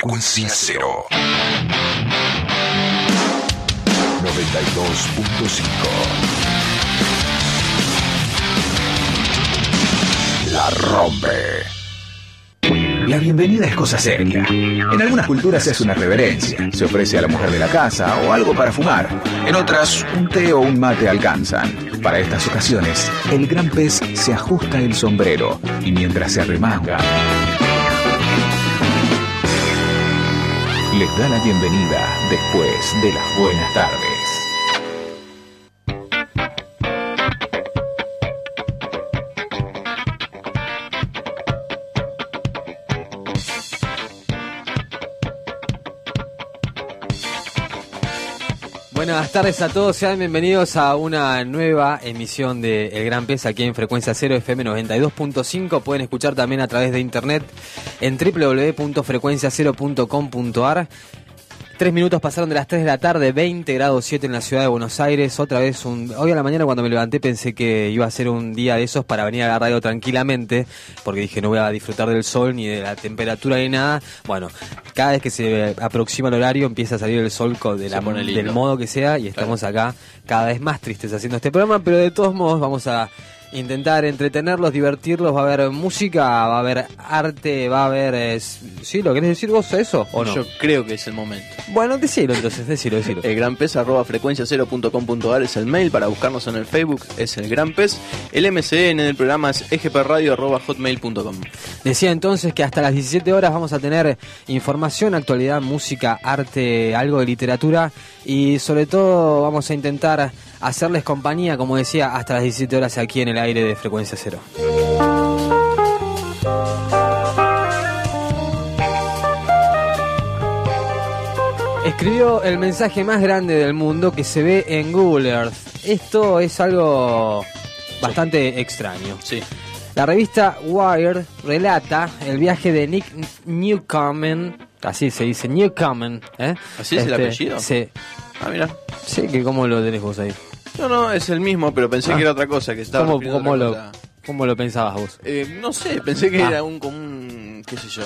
Frecuencia Cero. 92.5. La rompe. La bienvenida es cosa seria. En algunas culturas se hace una reverencia, se ofrece a la mujer de la casa o algo para fumar. En otras, un té o un mate alcanzan. Para estas ocasiones, el gran pez se ajusta el sombrero y mientras se arremanga, les da la bienvenida después de las buenas tardes. Buenas tardes a todos, sean bienvenidos a una nueva emisión de El Gran Pez aquí en Frecuencia Cero FM 92.5. Pueden escuchar también a través de internet en www.frecuenciacero.com.ar. 3 minutos pasaron de las 3 de la tarde, 20 grados 7 en la ciudad de Buenos Aires. Otra vez, hoy a la mañana cuando me levanté pensé que iba a ser un día de esos para venir a la radio tranquilamente, porque dije no voy a disfrutar del sol ni de la temperatura ni nada. Bueno, cada vez que se aproxima el horario empieza a salir el sol del modo que sea y estamos acá cada vez más tristes haciendo este programa, pero de todos modos vamos a intentar entretenerlos, divertirlos. Va a haber música, va a haber arte, va a haber... ¿Sí? ¿Lo querés decir vos eso o no? Yo creo que es el momento. Bueno, decilo entonces, decilo. El Gran Pez @frecuenciacero.com.ar es el mail para buscarnos en el Facebook, es el Gran Pez. El MCN del programa es egpradio@hotmail.com. Decía entonces que hasta las 17 horas vamos a tener información, actualidad, música, arte, algo de literatura y sobre todo vamos a intentar hacerles compañía, como decía, hasta las 17 horas aquí en el aire de Frecuencia Cero. Escribió el mensaje más grande del mundo que se ve en Google Earth. Esto es algo bastante extraño. Sí. La revista Wired relata el viaje de Nick Newcomen, así se dice, Newcomen, ¿eh? ¿Así es el apellido? Sí. Ah, mira. Sí, que ¿cómo lo tenés vos ahí? No, es el mismo, pero pensé que era otra cosa, que estaba ¿Cómo lo pensabas vos? No sé, pensé que era un qué sé yo,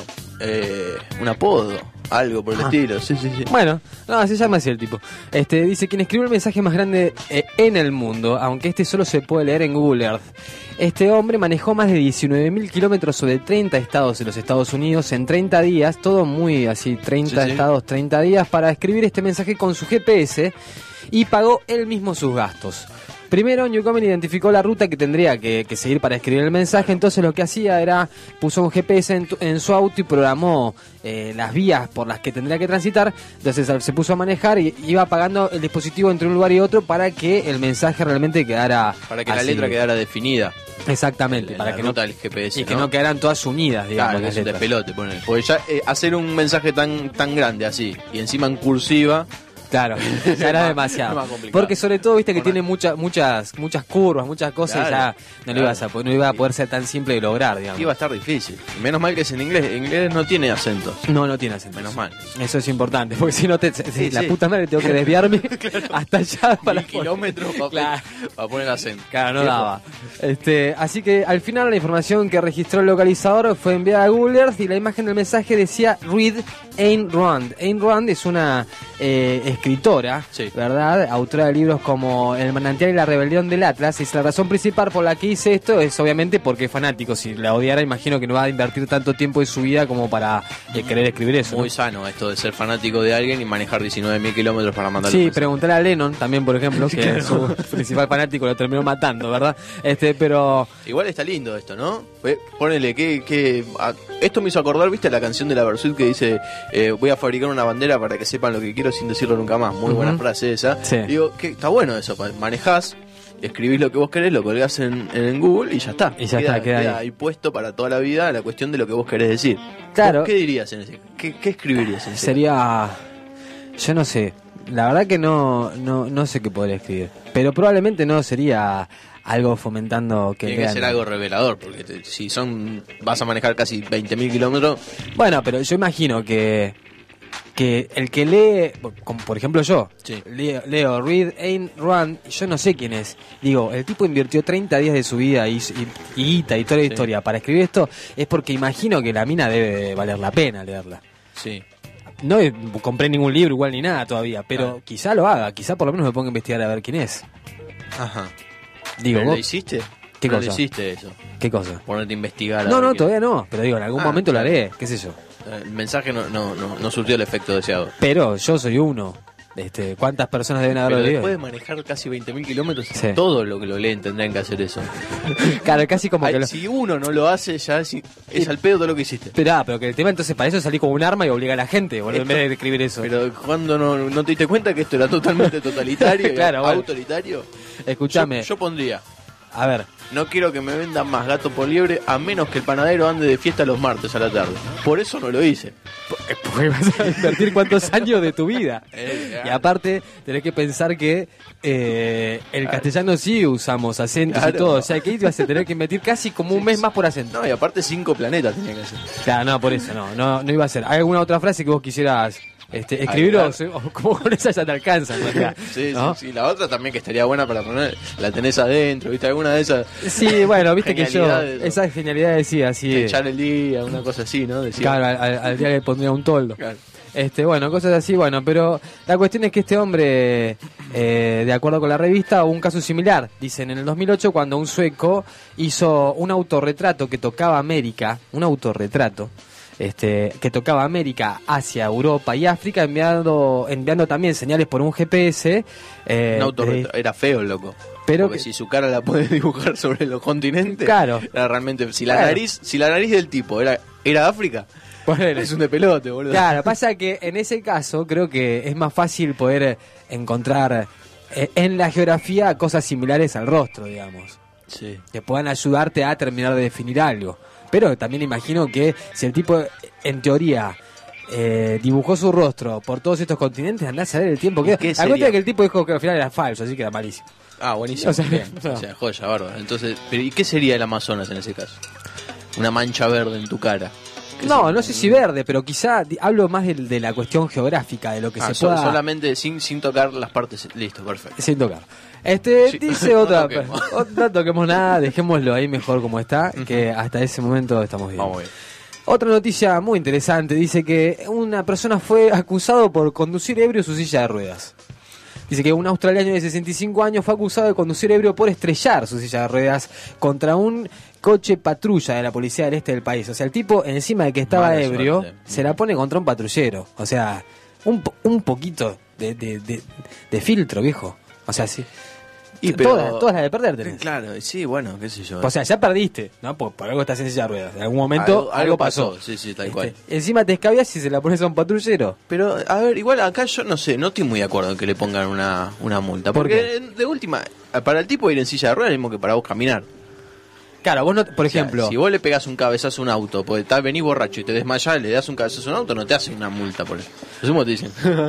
un apodo, algo por el estilo, sí. Bueno, no, se llama así el tipo. Dice, quien escribió el mensaje más grande en el mundo, aunque solo se puede leer en Google Earth. Este hombre manejó más de 19.000 kilómetros sobre 30 estados de los Estados Unidos en 30 días, todo muy así, 30 estados, 30 días, para escribir este mensaje con su GPS y pagó él mismo sus gastos. Primero, Newcomen identificó la ruta que tendría que seguir para escribir el mensaje, entonces lo que hacía era, puso un GPS en su auto y programó las vías por las que tendría que transitar, entonces se puso a manejar y iba apagando el dispositivo entre un lugar y otro para que el mensaje realmente quedara... Para que así, la letra quedara definida. Exactamente, para que nota del GPS, y que no quedaran todas unidas, digamos. Claro, que es de pelote, ponele. Porque ya hacer un mensaje tan grande así, y encima en cursiva... Claro, ya era demasiado. Porque sobre todo, viste que tiene muchas curvas, muchas cosas, claro, y ya no iba a poder ser tan simple de lograr, digamos. Iba a estar difícil. Menos mal que es en inglés. En inglés no tiene acentos. No tiene acentos. Menos mal. Eso es importante, porque si no puta madre tengo que desviarme claro, hasta allá para kilómetros para poner acento. Claro, no daba. Así que al final la información que registró el localizador fue enviada a Google Earth y la imagen del mensaje decía Read Ayn Rand. Ayn Rand es una escritora, sí, ¿verdad? Autora de libros como El manantial y la rebelión del Atlas. Y la razón principal por la que hice esto es obviamente porque es fanático. Si la odiara, imagino que no va a invertir tanto tiempo de su vida como para querer escribir eso. Muy sano esto de ser fanático de alguien y manejar 19.000 kilómetros para mandarle. Sí, preguntarle a Lennon también, por ejemplo, que claro, es su principal fanático, lo terminó matando, ¿verdad? Pero igual está lindo esto, ¿no? Ponele que esto me hizo acordar, ¿viste? La canción de La Versuit que dice voy a fabricar una bandera para que sepan lo que quiero sin decirlo nunca más. Muy buena frase esa. Sí. Digo, que está bueno eso, manejás, escribís lo que vos querés, lo colgás en Google y ya está. Y ya queda ahí puesto para toda la vida la cuestión de lo que vos querés decir. Claro. ¿Qué dirías en ese? ¿Qué escribirías en ese? Sería... Yo no sé. La verdad que no sé qué podría escribir. Pero probablemente no sería algo fomentando que... Tiene que ser algo revelador, porque si vas a manejar casi 20.000 kilómetros... Bueno, pero yo imagino que el que lee, como por ejemplo yo, sí, leo Read Ayn Rand, yo no sé quién es. Digo, el tipo invirtió 30 días de su vida y toda la historia para escribir esto, es porque imagino que la mina debe valer la pena leerla. Sí. No compré ningún libro igual ni nada todavía, pero quizá lo haga, quizá por lo menos me ponga a investigar a ver quién es. Ajá. Digo, ¿Pero vos, lo hiciste? ¿Qué ¿No cosa? lo hiciste eso? ¿Qué cosa? Ponerte a investigar. No, todavía no, pero digo, en algún momento claro. lo haré, qué sé yo. El mensaje no surtió el efecto deseado. Pero yo soy uno. ¿Cuántas personas deben haberlo Pero leído? después de manejar casi 20.000 kilómetros, Sí. todo lo que lo leen tendrían que hacer eso. Claro, casi como que Si uno no lo hace, ya es al pedo todo lo que hiciste. Pero que el tema entonces para eso salí como un arma y obliga a la gente, boludo, en vez de escribir eso. Pero cuando no te diste cuenta que esto era totalmente totalitario, Claro, bueno. autoritario. Escuchame, Yo pondría, a ver, no quiero que me vendan más gato por liebre a menos que el panadero ande de fiesta los martes a la tarde. Por eso no lo hice. porque vas a invertir cuántos años de tu vida. Y aparte, tenés que pensar que el castellano sí usamos acentos Claro. y todo. O sea, que ahí vas a tener que invertir casi como un mes más por acento. No, y aparte 5 planetas tenía que hacer. Claro, no, por eso, no iba a ser. ¿Hay alguna otra frase que vos quisieras escribir o como con esa ya te alcanza? Sí, ¿no? sí, la otra también que estaría buena para poner, la tenés adentro, ¿viste? Alguna de esas. Sí, bueno, viste que yo, Genialidades, ¿no? esas genialidades sí, así. Echar el día, una cosa así, ¿no? Decía. Claro, al día le pondría un toldo. Claro. Bueno, cosas así, bueno, pero la cuestión es que este hombre, de acuerdo con la revista, hubo un caso similar. Dicen, en el 2008, cuando un sueco hizo un autorretrato que tocaba América, un autorretrato, que tocaba América, Asia, Europa y África, enviando también señales por un GPS. Un autorretrato. Era feo, loco. Pero porque si su cara la puedes dibujar sobre los continentes, Claro. era realmente. Si la Claro. nariz del tipo era África, Ponele. es un de pelote, boludo. Claro, pasa que en ese caso creo que es más fácil poder encontrar en la geografía cosas similares al rostro, digamos, Sí. que puedan ayudarte a terminar de definir algo. Pero también imagino que si el tipo, en teoría, dibujó su rostro por todos estos continentes, andás a ver el tiempo que... ¿Qué A cuenta sería? que el tipo dijo que al final era falso, así que era malísimo. Ah, buenísimo. O sea, Bien. no. O sea, joya, bárbaro. Entonces, ¿y qué sería el Amazonas en ese caso? Una mancha verde en tu cara. No sé si verde, pero quizá hablo más de la cuestión geográfica, de lo que se pueda... Solamente sin tocar las partes. Listo, perfecto. Sin tocar. Sí. Dice No otra... toquemos. No toquemos nada, dejémoslo ahí mejor como está, que hasta ese momento estamos bien. Vamos bien. Otra noticia muy interesante, dice que una persona fue acusado por conducir ebrio su silla de ruedas. Dice que un australiano de 65 años fue acusado de conducir ebrio por estrellar su silla de ruedas contra un coche patrulla de la policía del este del país. O sea, el tipo, encima de que estaba Mala ebrio, suerte. se la pone contra un patrullero. O sea, un poquito de filtro, viejo. O sea, sí. Y pero- Todas las de perder tenés. Claro, sí, bueno, qué sé yo. O sea, ya perdiste, ¿no? Por algo estás en silla de ruedas. En algún momento algo pasó. Sí, tal cual. Encima te escabias y se la pones a un patrullero. Pero, a ver, igual acá yo no sé, no estoy muy de acuerdo en que le pongan una multa. ¿Por Porque, de última, para el tipo ir en silla de ruedas es lo mismo que para vos caminar. Claro, vos no, por O sea, ejemplo... si vos le pegás un cabezazo a un auto, porque venís borracho y te desmayás, le das un cabezazo a un auto, no te hacen una multa por eso. Eso como te dicen.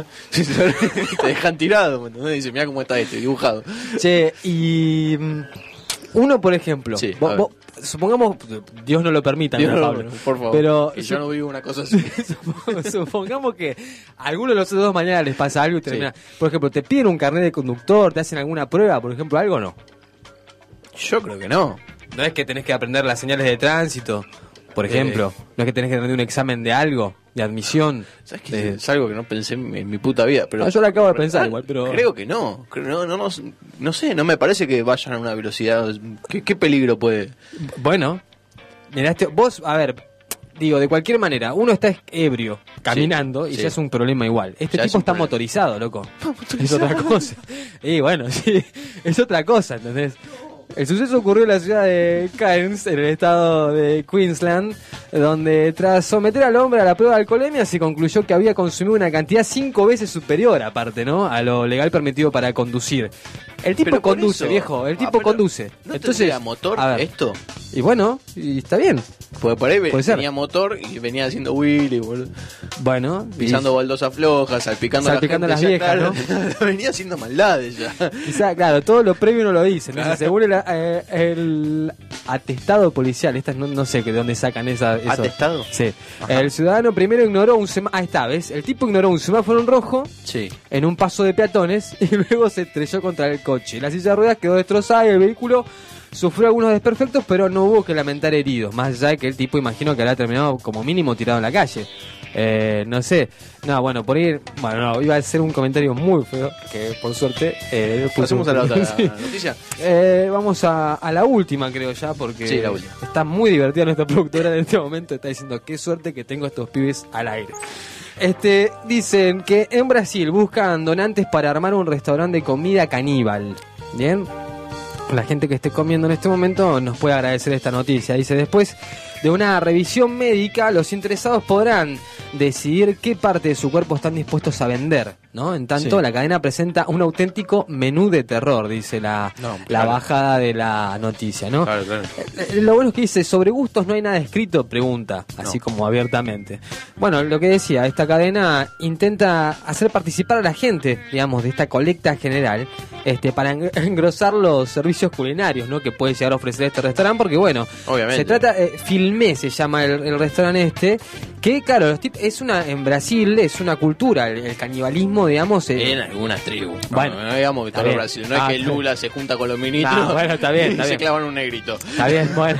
Te dejan tirado, ¿me entendés? Dicen, mirá cómo está dibujado. Che, y uno, por ejemplo, Sí, a ver. supongamos, Dios no lo permita, Dios, mira, no, Pablo, por favor. pero que yo no vivo una cosa así. supongamos que a alguno de los dos mañana les pasa algo y Sí. termina, por ejemplo, te piden un carnet de conductor, te hacen alguna prueba, por ejemplo, algo, no. Yo creo que no. No es que tenés que aprender las señales de tránsito, por ejemplo, no es que tenés que rendir un examen de algo, de admisión. ¿Sabes qué? Es algo que no pensé en mi puta vida. Pero Yo lo acabo de pensar igual, pero... Creo que no. No sé, no me parece que vayan a una velocidad. ¿Qué peligro puede? Bueno, mirá, vos, a ver, digo, de cualquier manera, uno está ebrio, caminando, y sí. ya es un problema igual. Este Ya es tipo un está problema. motorizado, loco. Es otra cosa. Y bueno, sí, es otra cosa, ¿entendés? El suceso ocurrió en la ciudad de Cairns, en el estado de Queensland, donde tras someter al hombre a la prueba de alcoholemia se concluyó que había consumido una cantidad 5 veces superior, aparte, ¿no?, a lo legal permitido para conducir. El tipo Pero por conduce, eso- viejo, el tipo pero conduce. ¿No Entonces, tendría motor a ver, esto? y bueno, y está bien. Porque por ahí Puede ser. tenía motor y venía haciendo Willy, boludo. Bueno, Pisando baldosas flojas, salpicando, Salpicando a la a las gente, viejas, ¿no? Venía haciendo maldades ya. quizá, claro, todo lo previo no lo dice. Entonces, según el atestado policial, no sé de dónde sacan eso. ¿Atestado? Sí. Ajá. El ciudadano primero ignoró un semáforo. Ahí está, ¿ves? El tipo ignoró un semáforo en rojo Sí. en un paso de peatones y luego se estrelló contra el coche. La silla de ruedas quedó destrozada y el vehículo sufrió algunos desperfectos, pero no hubo que lamentar heridos. Más allá de que el tipo, imagino que habrá terminado como mínimo tirado en la calle. No sé. No, bueno, por ir. Bueno, no, iba a ser un comentario muy feo. Que por suerte. Pasemos a la otra Sí. noticia. Vamos a la última, creo ya, porque Sí, la última. está muy divertida nuestra productora en este momento. Está diciendo qué suerte que tengo estos pibes al aire. Dicen que en Brasil buscan donantes para armar un restaurante de comida caníbal. Bien. La gente que esté comiendo en este momento nos puede agradecer esta noticia. Dice, después de una revisión médica, los interesados podrán decidir qué parte de su cuerpo están dispuestos a vender, ¿no? En tanto, Sí. la cadena presenta un auténtico menú de terror, dice la claro. bajada de la noticia, ¿no? Claro, claro. Lo bueno es que dice, sobre gustos no hay nada escrito, pregunta, así como abiertamente. Bueno, lo que decía, esta cadena intenta hacer participar a la gente, digamos, de esta colecta general, para engrosar los servicios culinarios, ¿no? Que puede llegar a ofrecer este restaurante, porque bueno, Obviamente. se trata, Filmé se llama el restaurante que claro, en Brasil es una cultura, el canibalismo, digamos. En algunas tribus. Bueno, no digamos que está todo bien. Brasil. No es que Lula se junta con los ministros. No, bueno, está bien, y está se bien. clavan un negrito. Está bien, bueno.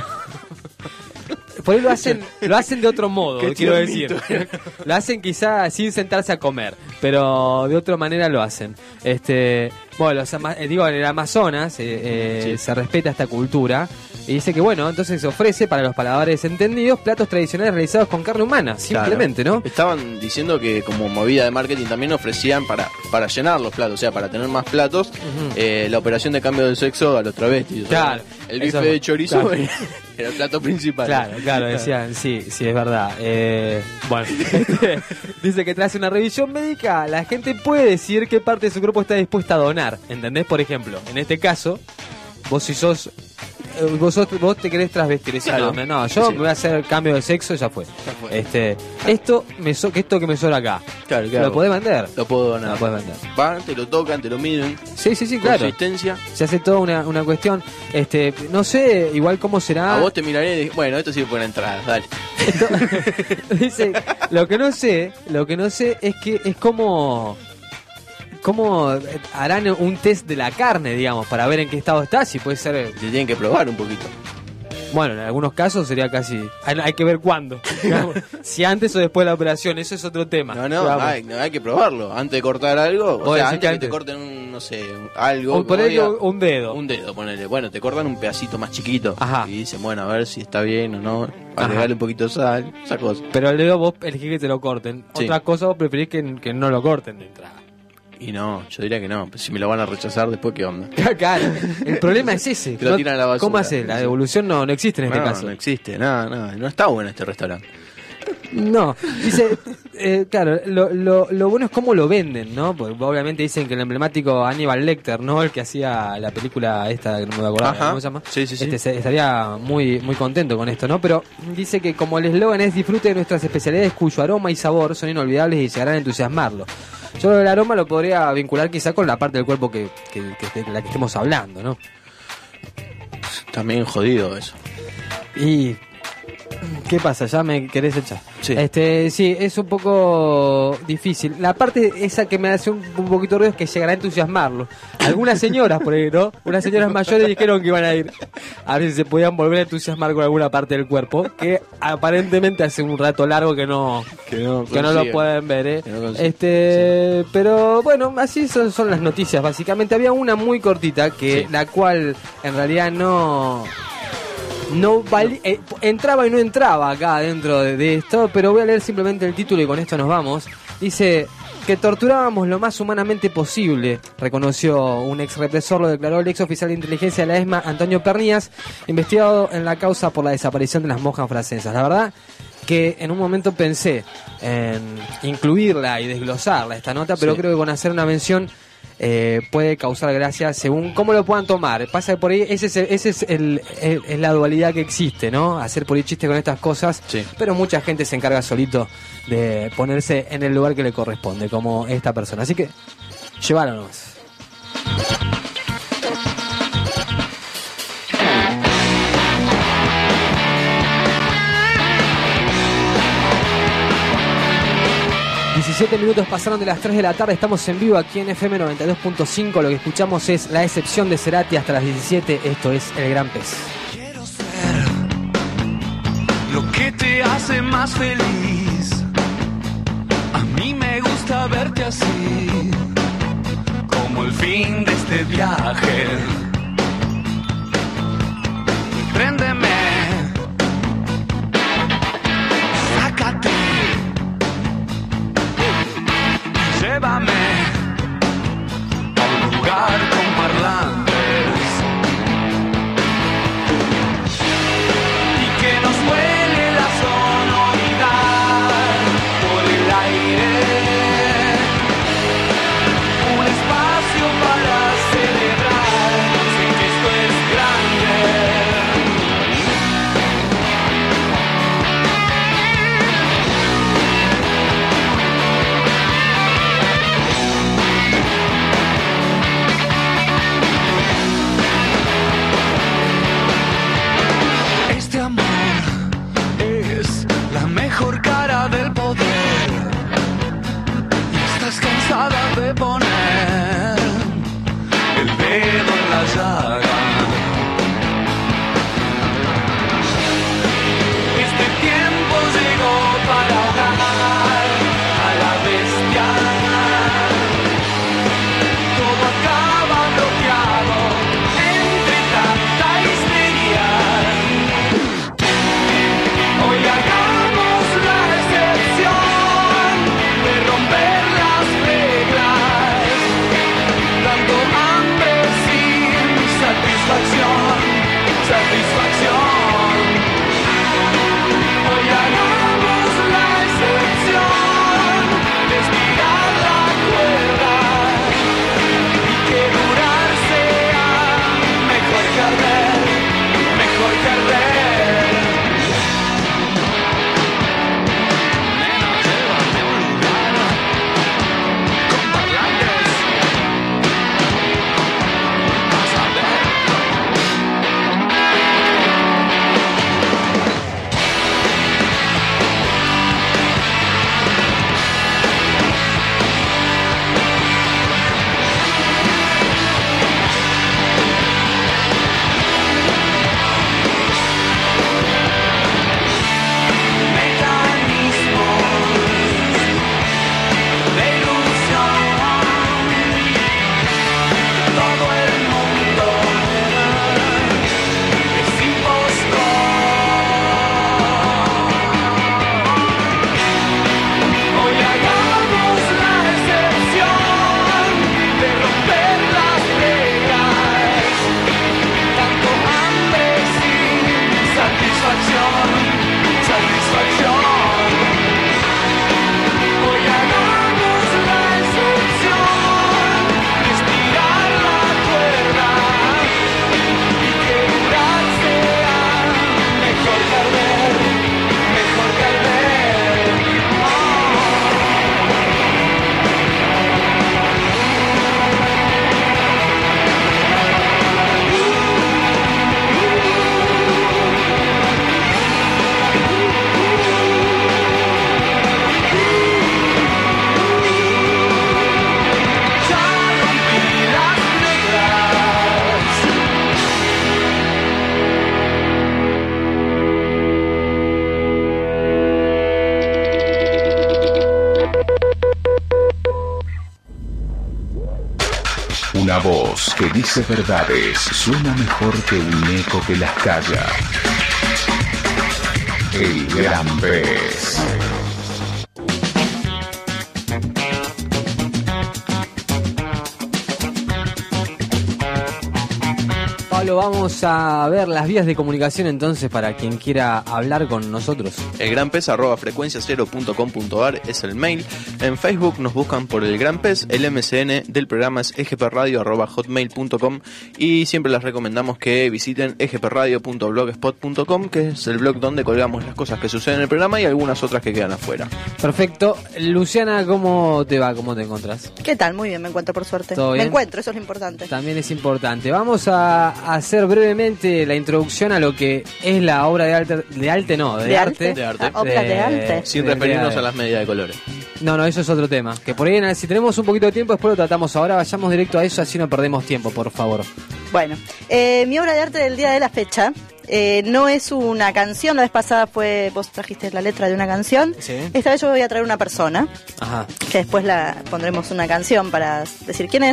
Por ahí lo hacen de otro modo, Qué quiero decir. tiernito. Lo hacen quizá sin sentarse a comer, pero de otra manera lo hacen. Bueno, en el Amazonas Sí. se respeta esta cultura. Y dice que bueno, entonces se ofrece para los paladares entendidos platos tradicionales realizados con carne humana, simplemente, Claro. ¿no? Estaban diciendo que como movida de marketing también ofrecían para llenar los platos, o sea, para tener más platos, la operación de cambio de sexo a los travestis. O sea, Claro. el bife Eso- de chorizo claro. era el plato principal. Claro, decían, sí, es verdad. Bueno, dice que tras una revisión médica, la gente puede decidir qué parte de su cuerpo está dispuesta a donar. ¿Entendés? Por ejemplo, en este caso, vos si sos... Vos te querés transvestir, decís, Claro. no, yo Sí. me voy a hacer cambio de sexo, ya fue. Esto que me sobra acá, Claro. ¿lo podés vender? Lo puedo donar. Lo podés vender. Van, te lo tocan, te lo miden. Sí, claro. Consistencia. Se hace toda una cuestión. No sé, igual cómo será. A vos te miraré y dije, bueno, esto sirve para entradas, dale. Dice, lo que no sé es que es como harán un test de la carne, digamos, para ver en qué estado está, si puede ser, Te tienen que probar un poquito. bueno, en algunos casos sería casi, hay que ver cuándo, digamos, si antes o después de la operación, eso es otro tema. No, digamos. hay que probarlo. Antes de cortar algo, Vos o sea, decís que antes que te antes. corten no sé, algo. O ponerle diga, un dedo. Un dedo, ponele. Bueno, te cortan un pedacito más chiquito. Ajá. Y dicen, bueno, a ver si está bien o no. Ajá. Agregarle un poquito de sal, esa cosa. Pero el dedo vos elegís que te lo corten. Sí. Otra cosa vos preferís que no lo corten de entrada. Y no, yo diría que no. Si me lo van a rechazar, después, ¿qué onda? Claro, el problema es ese. Te lo tiran a la basura. ¿Cómo haces? La devolución no existe en este no, caso. no existe, no está bueno este restaurante. No, dice, claro, lo bueno es cómo lo venden, ¿no? Porque obviamente dicen que el emblemático Aníbal Lecter, ¿no? El que hacía la película esta, que no me voy a acordar Ajá. cómo se llama. Sí. Estaría muy contento con esto, ¿no? Pero dice que como el eslogan es disfrute de nuestras especialidades cuyo aroma y sabor son inolvidables y llegarán a entusiasmarlo. Yo el aroma lo podría vincular quizá con la parte del cuerpo que de la que estemos hablando, ¿no? También jodido eso. Y... ¿qué pasa? ¿Ya me querés echar? Sí. Sí, es un poco difícil. La parte esa que me hace un poquito de ruido es que llegará a entusiasmarlo. Algunas señoras por ahí, ¿no? Unas señoras mayores dijeron que iban a ir a ver si se podían volver a entusiasmar con alguna parte del cuerpo, que aparentemente hace un rato largo que no lo consiguen. pueden ver, ¿eh? Que no consiguen. Pero bueno, así son las noticias básicamente. Había una muy cortita que Sí. la cual en realidad entraba y no entraba acá dentro de esto, pero voy a leer simplemente el título y con esto nos vamos. Dice que torturábamos lo más humanamente posible, reconoció un ex represor, lo declaró el ex oficial de inteligencia de la ESMA, Antonio Pernías, investigado en la causa por la desaparición de las monjas francesas. La verdad que en un momento pensé en incluirla y desglosarla esta nota, pero Sí. creo que con hacer una mención puede causar gracia según cómo lo puedan tomar. Pasa que por ahí ese es la dualidad que existe, ¿no? Hacer por ahí chiste con estas cosas, Sí. pero mucha gente se encarga solito de ponerse en el lugar que le corresponde, como esta persona. Así que, llévalo nomás. Minutos pasaron de las 3 de la tarde, estamos en vivo aquí en FM 92.5, lo que escuchamos es La Excepción de Cerati hasta las 17, esto es El Gran Pez. Quiero ser lo que te hace más feliz. viaje. Préndeme, sácate, llévame a un lugar con parlantes y que nos vuele la sonoridad por el aire. Un espacio para celebrar, sé que esto es grande. Este amor es la mejor cara del poder. Y estás cansada de poner el dedo en la llaga. Este tiempo llegó para ahogar a la bestia. Todo acaba bloqueado entre tanta histeria. Hoy hagamos la excepción de romper las reglas. Tanto hambre sin satisfacción, satisfacción. Hoy hagamos la excepción de estirar la cuerda y que durar sea mejor que arder, mejor que arder. Nena, llévame a un lugar con parlantes. Vas a ver. Mecanismos de ilusión. Todo el mundo es impostor. Hoy hagamos la excepción de romper las reglas. Tanto hambre sin satisfacción, satisfacción. Hoy hagamos la excepción de estirar la cuerda y que durar sea mejor que arder, mejor que arder. Ya rompí las reglas. Una voz que dice verdades suena mejor que un eco que las calla. El Gran Pez. Pablo, vamos a ver las vías de comunicación entonces para quien quiera hablar con nosotros. El Gran Pez @frecuenciacero.com.ar es el mail. En Facebook nos buscan por El Gran Pez. El MCN del programa es egpradio@hotmail.com y siempre les recomendamos que visiten egpradio.blogspot.com, que es el blog donde colgamos las cosas que suceden en el programa y algunas otras que quedan afuera. Perfecto. Luciana, ¿cómo te va? ¿Cómo te encontrás? ¿Qué tal? Muy bien, me encuentro por suerte. ¿Todo Me bien? encuentro, eso es lo importante. También es importante. Vamos a hacer brevemente la introducción a lo que es la obra de arte. De arte. De arte. Ah, obra de arte. Sin de- referirnos de- a las medidas de colores. No, eso es otro tema. Que por ahí, si tenemos un poquito de tiempo, después lo tratamos. Ahora vayamos directo a eso, así no perdemos tiempo, por favor. Bueno, mi obra de arte del día de la fecha no es una canción. La vez pasada vos trajiste la letra de una canción. Sí. Esta vez yo voy a traer una persona, Ajá. que después la pondremos una canción para decir quién es.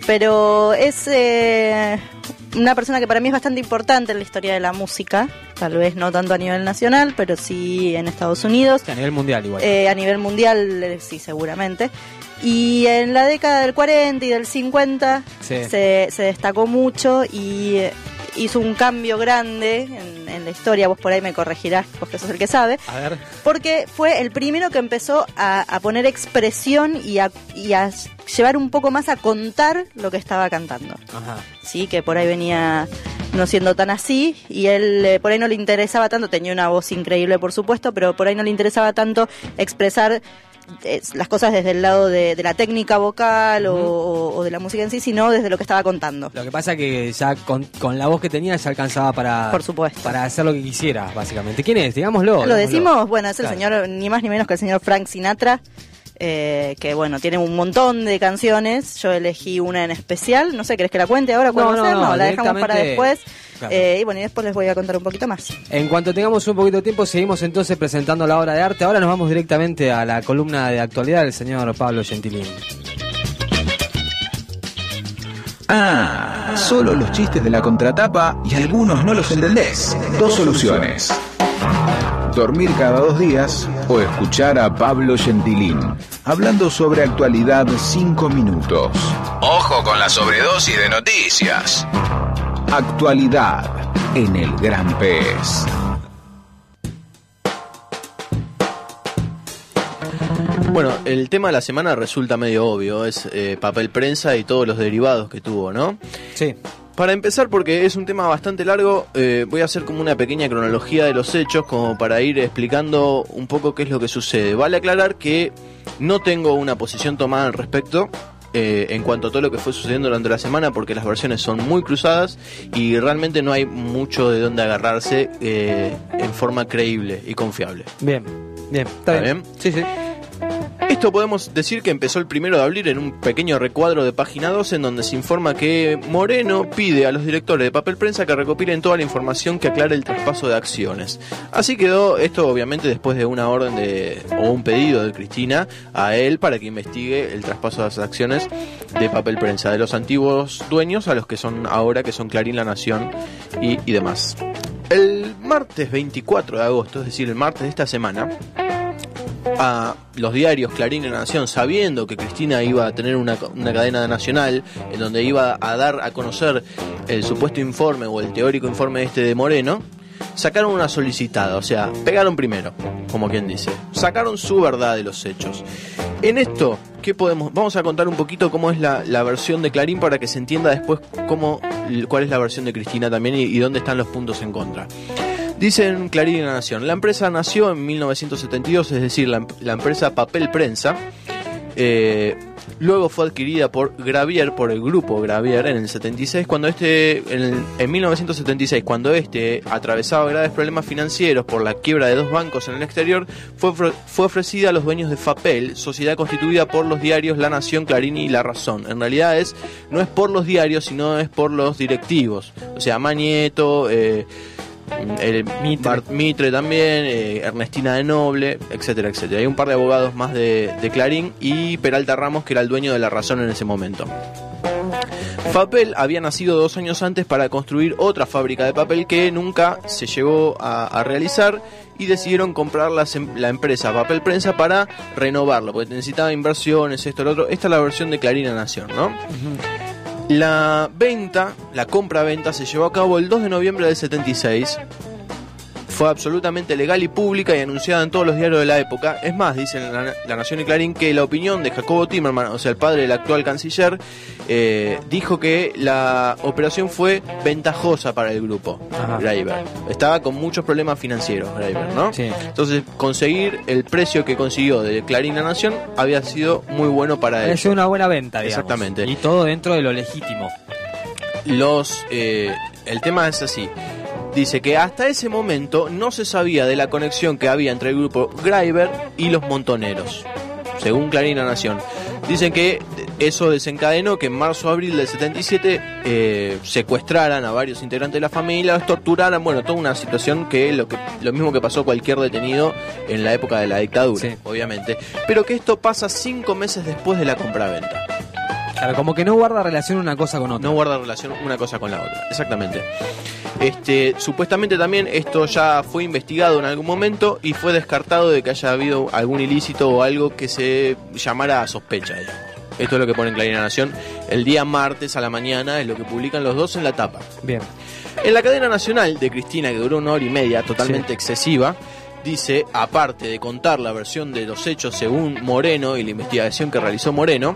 Pero es una persona que para mí es bastante importante en la historia de la música, tal vez no tanto a nivel nacional, pero sí en Estados Unidos. Sí, a nivel mundial igual. A nivel mundial, sí, seguramente. Y en la década del 40 y del 50 Sí. se destacó mucho y hizo un cambio grande en la historia. Vos por ahí me corregirás, vos que sos el que sabe. A ver. Porque fue el primero que empezó a poner expresión y a llevar un poco más a contar lo que estaba cantando. Ajá. Sí, que por ahí venía no siendo tan así, y él por ahí no le interesaba tanto, tenía una voz increíble por supuesto, pero por ahí no le interesaba tanto expresar las cosas desde el lado de la técnica vocal o de la música en sí, sino desde lo que estaba contando. Lo que pasa que ya con la voz que tenía ya alcanzaba para... Por supuesto. Para hacer lo que quisiera, básicamente. ¿Quién es? Digámoslo. Lo decimos, bueno, es el Claro. señor, ni más ni menos que el señor Frank Sinatra, que bueno, tiene un montón de canciones. Yo elegí una en especial, no sé, ¿querés que la cuente ahora? ¿Cuál va a ser? No, la dejamos para después. Claro. Y bueno, y después les voy a contar un poquito más. En cuanto tengamos un poquito de tiempo, seguimos entonces presentando la obra de arte. Ahora nos vamos directamente a la columna de actualidad del señor Pablo Gentilini. Ah, solo los chistes de la contratapa y algunos no los entendés. Dos soluciones. Dormir cada 2 días o escuchar a Pablo Gentilín hablando sobre actualidad 5 minutos. Ojo con la sobredosis de noticias. Actualidad en el Gran Pez. Bueno, el tema de la semana resulta medio obvio, es papel prensa y todos los derivados que tuvo, ¿no? Sí. Para empezar, porque es un tema bastante largo, voy a hacer como una pequeña cronología de los hechos, como para ir explicando un poco qué es lo que sucede. Vale aclarar que no tengo una posición tomada al respecto en cuanto a todo lo que fue sucediendo durante la semana, porque las versiones son muy cruzadas y realmente no hay mucho de dónde agarrarse en forma creíble y confiable. Bien. ¿Está bien? Sí, sí. Esto podemos decir que empezó el 1 de abril en un pequeño recuadro de página 12 en donde se informa que Moreno pide a los directores de papel prensa que recopilen toda la información que aclare el traspaso de acciones. Así quedó esto, obviamente, después de una orden o un pedido de Cristina a él para que investigue el traspaso de las acciones de papel prensa, de los antiguos dueños a los que son ahora, que son Clarín, La Nación y demás. El martes 24 de agosto, es decir, el martes de esta semana, a los diarios Clarín y La Nación, sabiendo que Cristina iba a tener una cadena nacional en donde iba a dar a conocer el supuesto informe o el teórico informe de Moreno, sacaron una solicitada, o sea, pegaron primero, como quien dice, sacaron su verdad de los hechos. En esto, vamos a contar un poquito cómo es la versión de Clarín para que se entienda después cuál es la versión de Cristina también y dónde están los puntos en contra. Dicen Clarín y La Nación: la empresa nació en 1972, es decir, la empresa Papel Prensa. Luego fue adquirida por Gravier, por el grupo Gravier, en el 76, en 1976, cuando atravesaba graves problemas financieros por la quiebra de 2 bancos en el exterior, fue ofrecida a los dueños de Fapel, sociedad constituida por los diarios La Nación, Clarín y La Razón. En realidad no es por los diarios, sino es por los directivos, o sea, Mañeto, Mitre también, Ernestina de Noble, etcétera, etcétera. Hay un par de abogados más de Clarín y Peralta Ramos, que era el dueño de La Razón en ese momento. Fapel había nacido 2 años antes para construir otra fábrica de papel que nunca se llegó a realizar, y decidieron comprar la empresa Papel Prensa para renovarlo, porque necesitaba inversiones, esto, lo otro. Esta es la versión de Clarín a Nación, ¿no? La compra-venta se llevó a cabo el 2 de noviembre del 76. Fue absolutamente legal y pública y anunciada en todos los diarios de la época. Es más, dicen La Nación y Clarín que la opinión de Jacobo Timerman, o sea, el padre del actual canciller, dijo que la operación fue ventajosa para el grupo Graeber. Estaba con muchos problemas financieros Graeber, ¿no? Sí. Entonces, conseguir el precio que consiguió de Clarín La Nación había sido muy bueno para él. Es una buena venta, digamos. Exactamente. Y todo dentro de lo legítimo. El tema es así. Dice que hasta ese momento no se sabía de la conexión que había entre el grupo Graeber y los montoneros, según Clarín La Nación. Dicen que eso desencadenó que en marzo-abril del 77 secuestraran a varios integrantes de la familia, los torturaran, bueno, toda una situación que lo mismo que pasó cualquier detenido en la época de la dictadura, sí, obviamente. Pero que esto pasa 5 meses después de la compraventa. Claro, como que no guarda relación una cosa con otra. No guarda relación una cosa con la otra, exactamente. Supuestamente también esto ya fue investigado en algún momento y fue descartado de que haya habido algún ilícito o algo que se llamara sospecha, digamos. Esto es lo que pone en Clarín La Nación el día martes a la mañana, es lo que publican los dos en la tapa. Bien. En la cadena nacional de Cristina, que duró 1 hora y media, totalmente excesiva, dice, aparte de contar la versión de los hechos según Moreno y la investigación que realizó Moreno,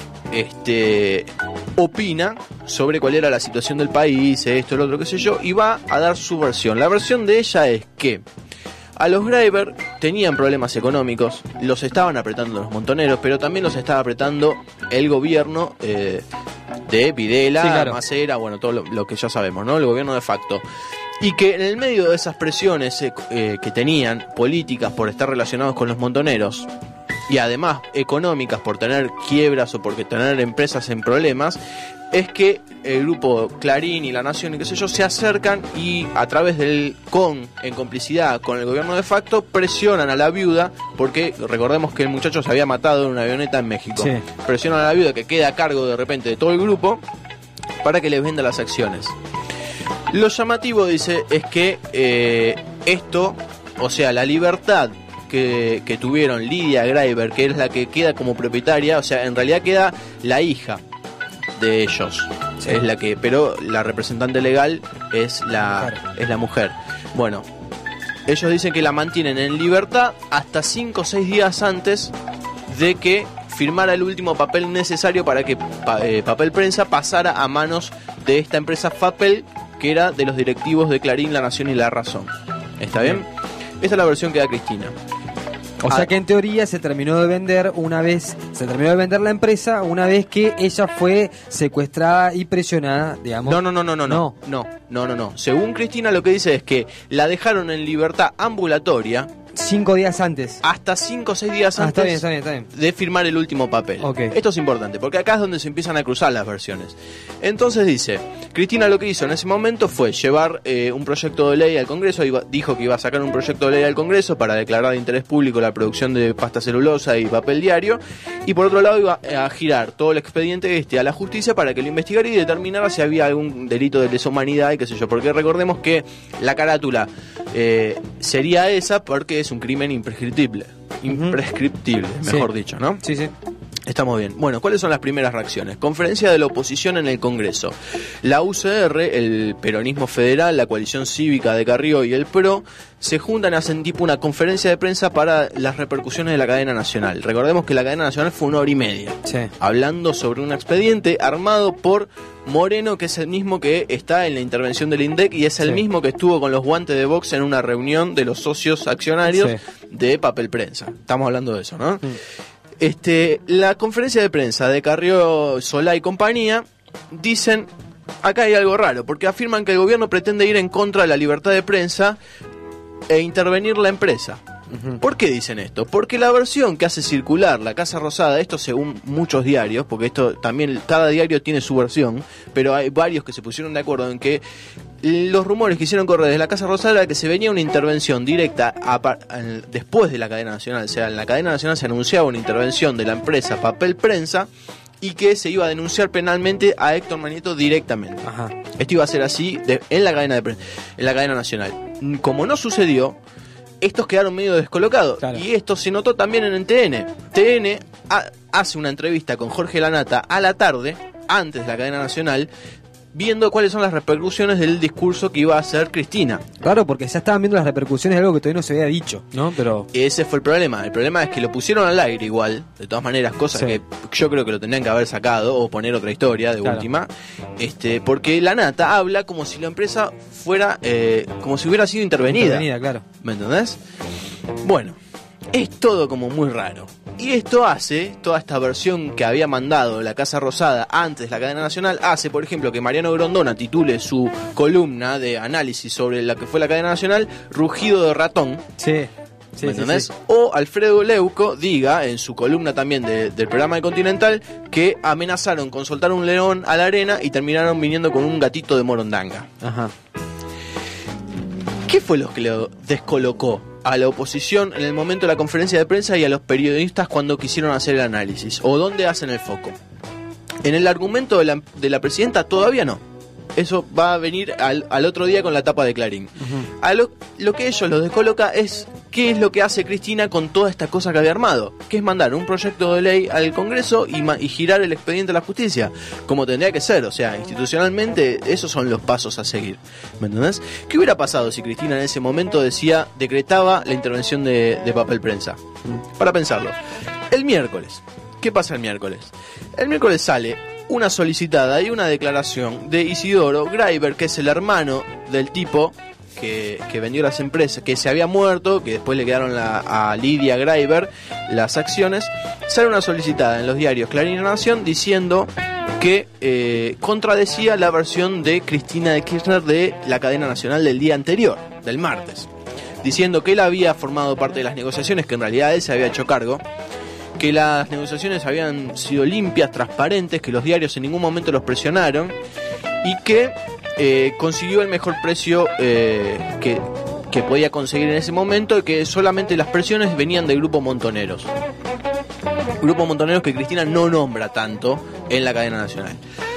opina sobre cuál era la situación del país, esto, lo otro, qué sé yo, y va a dar su versión. La versión de ella es que a los Graeber tenían problemas económicos, los estaban apretando los montoneros, pero también los estaba apretando el gobierno de Videla, sí, claro. Macera, bueno, todo lo que ya sabemos, ¿no? El gobierno de facto. Y que en el medio de esas presiones que tenían, políticas por estar relacionados con los montoneros, y además económicas por tener quiebras o porque tener empresas en problemas, es que el grupo Clarín y La Nación y qué sé yo se acercan y a través en complicidad con el gobierno de facto presionan a la viuda, porque recordemos que el muchacho se había matado en una avioneta en México. Sí. Presionan a la viuda, que queda a cargo de repente de todo el grupo, para que les venda las acciones. Lo llamativo, dice, es que esto, o sea, la libertad que tuvieron Lidia Graeber, que es la que queda como propietaria, o sea, en realidad queda la hija de ellos, sí. Es la que, pero la representante legal es la mujer. Bueno, ellos dicen que la mantienen en libertad hasta 5 o 6 días antes de que firmara el último papel necesario para que Papel Prensa pasara a manos de esta empresa Fapel, que era de los directivos de Clarín, La Nación y La Razón. ¿Está bien? Esta es la versión que da Cristina. O sea que en teoría se terminó de vender la empresa una vez que ella fue secuestrada y presionada, digamos. No. Según Cristina, lo que dice es que la dejaron en libertad ambulatoria 5 días antes. Hasta 5 o 6 días antes está bien. de firmar el último papel. Okay. Esto es importante, porque acá es donde se empiezan a cruzar las versiones. Entonces dice, Cristina lo que hizo en ese momento fue llevar un proyecto de ley al Congreso, dijo que iba a sacar un proyecto de ley al Congreso para declarar de interés público la producción de pasta celulosa y papel diario, y por otro lado iba a girar todo el expediente a la justicia para que lo investigara y determinara si había algún delito de lesa humanidad y qué sé yo, porque recordemos que la carátula sería esa porque es un crimen imprescriptible, mejor dicho, ¿no? Sí. Estamos bien. Bueno, ¿cuáles son las primeras reacciones? Conferencia de la oposición en el Congreso. La UCR, el peronismo federal, la coalición cívica de Carrió y el PRO se juntan y hacen tipo una conferencia de prensa para las repercusiones de la cadena nacional. Recordemos que la cadena nacional fue 1 hora y media, hablando sobre un expediente armado por Moreno, que es el mismo que está en la intervención del INDEC y es el mismo que estuvo con los guantes de box en una reunión de los socios accionarios de Papel Prensa. Estamos hablando de eso, ¿no? La conferencia de prensa de Carrió, Solá y compañía dicen, acá hay algo raro, porque afirman que el gobierno pretende ir en contra de la libertad de prensa e intervenir la empresa. ¿Por qué dicen esto? Porque la versión que hace circular la Casa Rosada, esto según muchos diarios, porque esto también, cada diario tiene su versión, pero hay varios que se pusieron de acuerdo en que los rumores que hicieron correr desde la Casa Rosada era que se venía una intervención directa después de la cadena nacional. O sea, en la cadena nacional se anunciaba una intervención de la empresa Papel Prensa y que se iba a denunciar penalmente a Héctor Manieto directamente. Esto iba a ser así en la cadena nacional. Como no sucedió, estos quedaron medio descolocados. Claro. Y esto se notó también en el TN. TN hace una entrevista con Jorge Lanata a la tarde, antes de la cadena nacional, viendo cuáles son las repercusiones del discurso que iba a hacer Cristina. Claro, porque ya estaban viendo las repercusiones de algo que todavía no se había dicho, ¿no? Pero ese fue el problema. El problema es que lo pusieron al aire igual, de todas maneras, cosas que yo creo que lo tendrían que haber sacado o poner otra historia de última. Porque Lanata habla como si la empresa fuera, como si hubiera sido intervenida. Claro. ¿Me entendés? Bueno, es todo como muy raro. Y esto hace, toda esta versión que había mandado la Casa Rosada antes de la cadena nacional, hace, por ejemplo, que Mariano Grondona titule su columna de análisis sobre la que fue la cadena nacional, Rugido de Ratón. ¿Me entendés? Sí. O Alfredo Leuco diga, en su columna también del programa de Continental, que amenazaron con soltar un león a la arena y terminaron viniendo con un gatito de Morondanga. ¿Qué fue lo que lo descolocó a la oposición en el momento de la conferencia de prensa y a los periodistas cuando quisieron hacer el análisis? ¿O dónde hacen el foco? En el argumento de la presidenta todavía no. Eso va a venir al otro día con la tapa de Clarín. A lo que ellos los descoloca es qué es lo que hace Cristina con toda esta cosa que había armado, que es mandar un proyecto de ley al Congreso y girar el expediente a la justicia, como tendría que ser. O sea, institucionalmente esos son los pasos a seguir. ¿Me entendés? ¿Qué hubiera pasado si Cristina en ese momento decretaba la intervención de papel prensa? Para pensarlo. El miércoles. ¿Qué pasa el miércoles? El miércoles sale una solicitada y una declaración de Isidoro Greiber, que es el hermano del tipo que vendió las empresas, que se había muerto, que después le quedaron a Lidia Greiber las acciones. Sale una solicitada en los diarios Clarín y La Nación diciendo que contradecía la versión de Cristina de Kirchner de la cadena nacional del día anterior, del martes, diciendo que él había formado parte de las negociaciones, que en realidad él se había hecho cargo, que las negociaciones habían sido limpias, transparentes, que los diarios en ningún momento los presionaron y que consiguió el mejor precio que podía conseguir en ese momento, y que solamente las presiones venían del Grupo Montoneros. Grupo Montoneros que Cristina no nombra tanto en la cadena nacional.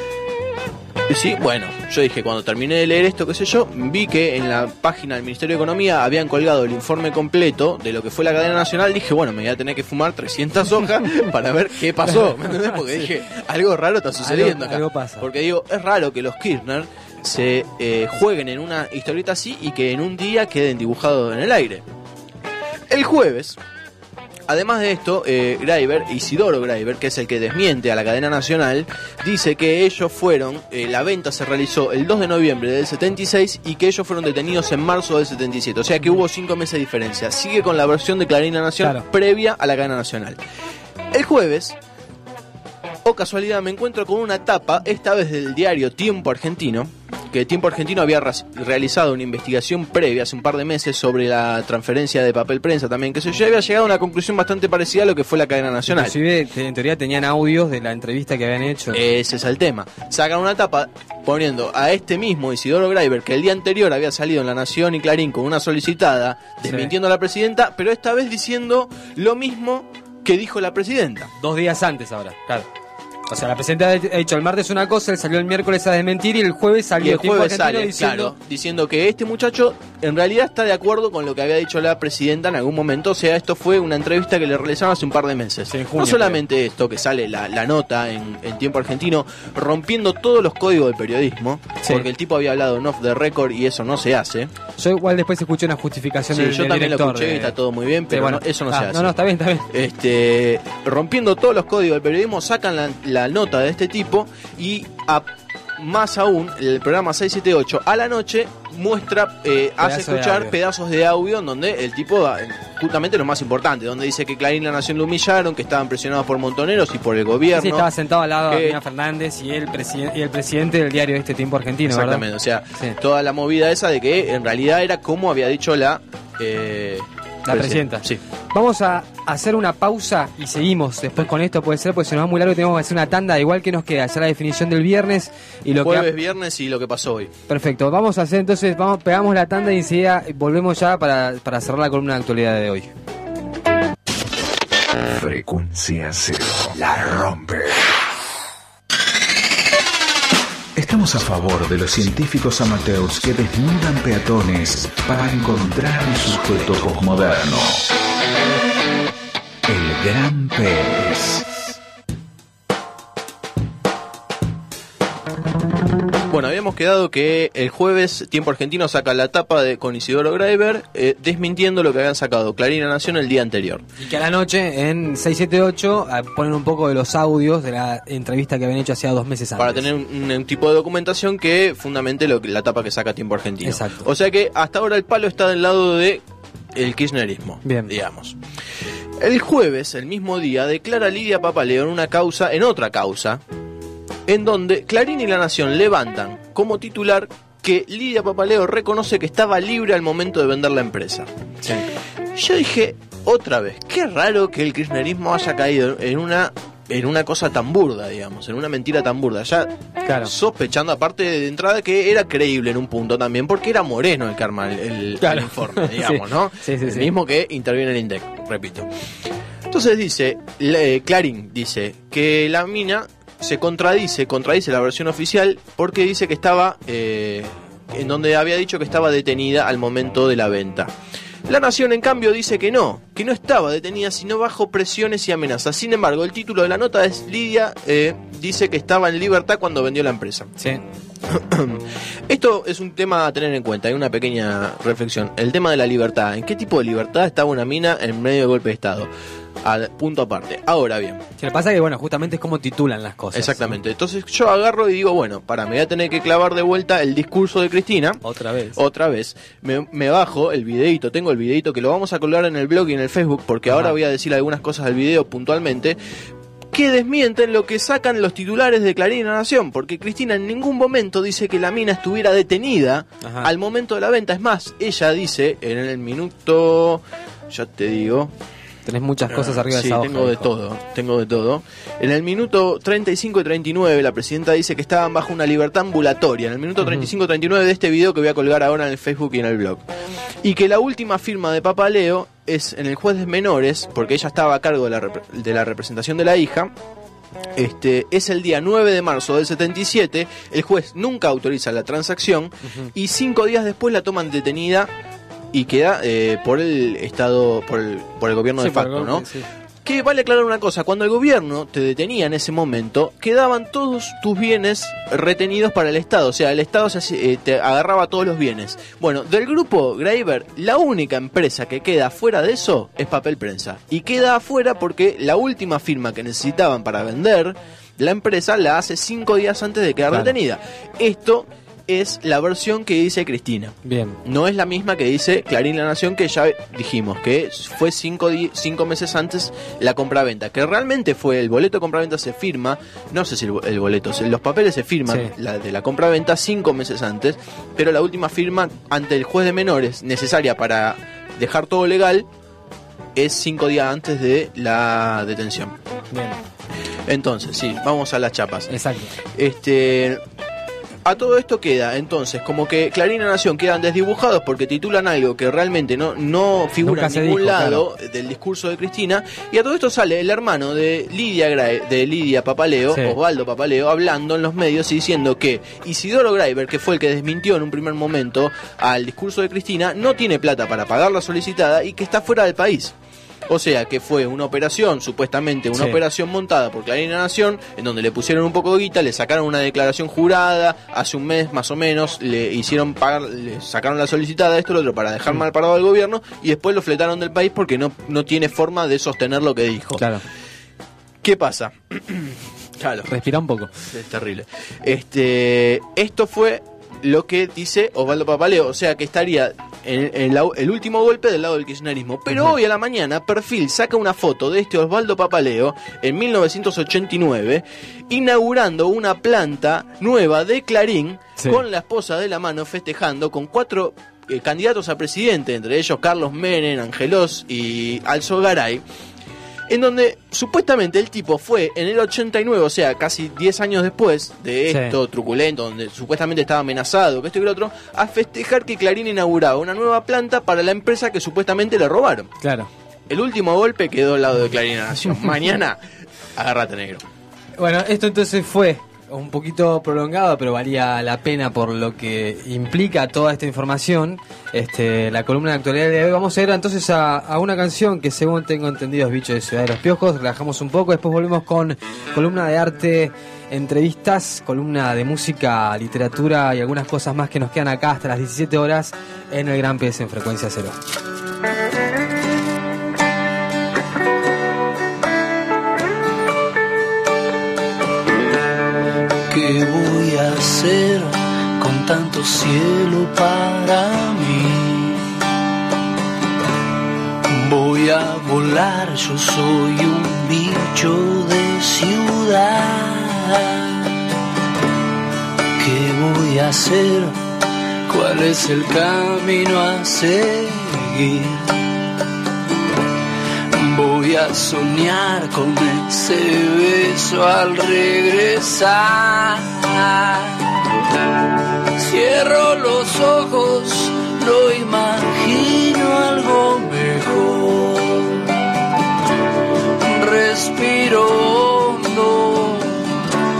Sí, bueno, yo dije, cuando terminé de leer esto, qué sé yo, vi que en la página del Ministerio de Economía habían colgado el informe completo de lo que fue la cadena nacional. Dije, bueno, me voy a tener que fumar 300 hojas para ver qué pasó, ¿me entendés? Porque dije, algo raro está sucediendo acá. Algo pasa. Porque digo, es raro que los Kirchner se jueguen en una historieta así y que en un día queden dibujados en el aire. El jueves, además de esto, Isidoro Greiber, que es el que desmiente a la cadena nacional, dice que ellos fueron, la venta se realizó el 2 de noviembre del 76 y que ellos fueron detenidos en marzo del 77. O sea que hubo 5 meses de diferencia. Sigue con la versión de Clarín y La Nación, claro, previa a la cadena nacional. El jueves, casualidad, me encuentro con una tapa, esta vez del diario Tiempo Argentino, que Tiempo Argentino había realizado una investigación previa hace un par de meses sobre la transferencia de papel prensa también, que se había llegado a una conclusión bastante parecida a lo que fue la cadena nacional. Inclusive, en teoría tenían audios de la entrevista que habían hecho. Ese es el tema. Sacan una tapa poniendo a este mismo Isidoro Greiber, que el día anterior había salido en La Nación y Clarín con una solicitada desmintiendo a la presidenta, pero esta vez diciendo lo mismo que dijo la presidenta. 2 días antes ahora, claro. O sea, la presidenta ha dicho el martes una cosa, él salió el miércoles a desmentir y el jueves salió el jueves sale, claro, diciendo que este muchacho en realidad está de acuerdo con lo que había dicho la presidenta en algún momento. O sea, esto fue una entrevista que le realizaron hace un par de meses. Sí, en junio, no solamente creo. Esto, que sale la nota en Tiempo Argentino, rompiendo todos los códigos del periodismo, sí, porque el tipo había hablado en off the record y eso no se hace. Yo igual después escuché una justificación del yo también director, lo escuché y está todo muy bien, pero sí, bueno, eso no se hace. No, está bien. Rompiendo todos los códigos del periodismo, sacan la nota de este tipo y más aún el programa 678 a la noche muestra, hace escuchar pedazos de audio en donde el tipo justamente lo más importante, donde dice que Clarín y La Nación lo humillaron, que estaban presionados por Montoneros y por el gobierno. Sí, estaba sentado al lado de Cristina Fernández y el presidente del diario Tiempo Argentino. Exactamente, ¿verdad? O sea, sí, toda la movida esa de que en realidad era como había dicho la presidenta. Sí. Vamos a hacer una pausa y seguimos después con esto, puede ser, porque se nos va muy largo y tenemos que hacer una tanda, igual que nos queda hacer la definición del viernes y lo jueves, viernes y lo que pasó hoy. Perfecto, vamos a hacer entonces, pegamos la tanda y enseguida volvemos ya para cerrar la columna de actualidad de hoy. Frecuencia cero, la rompe. Estamos a favor de los científicos amateurs que desnudan peatones para encontrar un sujeto posmoderno. El Gran Pez. Bueno, habíamos quedado que el jueves Tiempo Argentino saca la tapa con Isidoro Greiber, desmintiendo lo que habían sacado Clarín y La Nación el día anterior. Y que a la noche en 678 ponen un poco de los audios de la entrevista que habían hecho hacía 2 meses antes. Para tener un tipo de documentación que fundamente la tapa que saca Tiempo Argentino. Exacto. O sea que hasta ahora el palo está del lado de el kirchnerismo, bien, digamos. El jueves, el mismo día, declara Lidia Papaleo en otra causa, en donde Clarín y La Nación levantan como titular que Lidia Papaleo reconoce que estaba libre al momento de vender la empresa. Sí. Yo dije, otra vez, qué raro que el kirchnerismo haya caído en una cosa tan burda, digamos, en una mentira tan burda. Ya claro, sospechando, aparte de entrada, que era creíble en un punto también, porque era Moreno el que arma el informe, digamos, sí, ¿no? Sí, el mismo que interviene en el INDEC, repito. Entonces dice, Clarín dice que la mina se contradice la versión oficial porque dice que estaba, en donde había dicho que estaba detenida al momento de la venta. La Nación, en cambio, dice que no estaba detenida, sino bajo presiones y amenazas. Sin embargo, el título de la nota es: Lidia dice que estaba en libertad cuando vendió la empresa. Sí. Esto es un tema a tener en cuenta, hay una pequeña reflexión. El tema de la libertad. ¿En qué tipo de libertad estaba una mina en medio de golpe de Estado? Al punto aparte. Ahora bien. Se le pasa que, bueno, justamente es como titulan las cosas. Exactamente. Entonces yo agarro y digo, bueno, me voy a tener que clavar de vuelta el discurso de Cristina. Otra vez. Me bajo el videito, tengo el videito que lo vamos a colgar en el blog y en el Facebook, porque ahora voy a decir algunas cosas del video puntualmente, que desmienten lo que sacan los titulares de Clarín y La Nación, porque Cristina en ningún momento dice que la mina estuviera detenida al momento de la venta. Es más, ella dice en el minuto, ya te digo... Tenés muchas cosas arriba de esa hoja. Tengo de todo. En el minuto 35 y 39 la presidenta dice que estaban bajo una libertad ambulatoria. En el minuto 35 y 39 de este video que voy a colgar ahora en el Facebook y en el blog. Y que la última firma de Papaleo es en el juez de menores, porque ella estaba a cargo de la representación de la hija. Es el día 9 de marzo del 77. El juez nunca autoriza la transacción y 5 días después la toman detenida y queda por el Estado, por el gobierno de facto, ¿no? Sí. Que vale aclarar una cosa: cuando el gobierno te detenía en ese momento, quedaban todos tus bienes retenidos para el Estado. O sea, el Estado te agarraba todos los bienes. Bueno, del grupo Graeber, la única empresa que queda fuera de eso es Papel Prensa. Y queda afuera porque la última firma que necesitaban para vender la empresa la hace 5 días antes de quedar detenida. Esto es la versión que dice Cristina. Bien. No es la misma que dice Clarín La Nación, que ya dijimos que fue 5 meses antes la compraventa. Que realmente fue el boleto de compraventa se firma, no sé si el boleto, los papeles se firman de la compraventa 5 meses antes, pero la última firma ante el juez de menores necesaria para dejar todo legal es 5 días antes de la detención. Bien. Entonces, sí, vamos a las chapas. Exacto. A todo esto queda, entonces, como que Clarín y La Nación quedan desdibujados porque titulan algo que realmente no figura en ningún lado del discurso de Cristina. Y a todo esto sale el hermano de Lidia Papaleo, Osvaldo Papaleo, hablando en los medios y diciendo que Isidoro Graeber, que fue el que desmintió en un primer momento al discurso de Cristina, no tiene plata para pagar la solicitada y que está fuera del país. O sea que fue una operación, supuestamente una operación montada por Clarín y La Nación, en donde le pusieron un poco de guita, le sacaron una declaración jurada, hace un mes más o menos, le hicieron pagar, le sacaron la solicitada, esto y lo otro, para dejar mal parado al gobierno, y después lo fletaron del país porque no tiene forma de sostener lo que dijo. Claro. ¿Qué pasa? Claro. Respira un poco. Es terrible. Esto fue lo que dice Osvaldo Papaleo, o sea que estaría en el último golpe del lado del kirchnerismo. Pero hoy a la mañana Perfil saca una foto de Osvaldo Papaleo en 1989 inaugurando una planta nueva de Clarín con la esposa de la mano, festejando con 4 candidatos a presidente, entre ellos Carlos Menem, Angelos y Alzogaray, en donde supuestamente el tipo fue en el 89, o sea, casi 10 años después de esto truculento, donde supuestamente estaba amenazado, que esto y que lo otro, a festejar que Clarín inauguraba una nueva planta para la empresa que supuestamente le robaron. Claro. El último golpe quedó al lado de Clarín y La Nación. Mañana, agárrate, negro. Bueno, esto entonces fue un poquito prolongado, pero valía la pena por lo que implica toda esta información. La columna de actualidad de hoy. Vamos a ir entonces a una canción que, según tengo entendido, es Bicho de Ciudad de los Piojos. Relajamos un poco, después volvemos con columna de arte, entrevistas, columna de música, literatura y algunas cosas más que nos quedan acá hasta las 17 horas en el Gran PS en Frecuencia Cero. ¿Qué voy a hacer con tanto cielo para mí? Voy a volar, yo soy un bicho de ciudad. ¿Qué voy a hacer? ¿Cuál es el camino a seguir? Voy a soñar con ese beso al regresar. Cierro los ojos, lo imagino algo mejor. Respiro hondo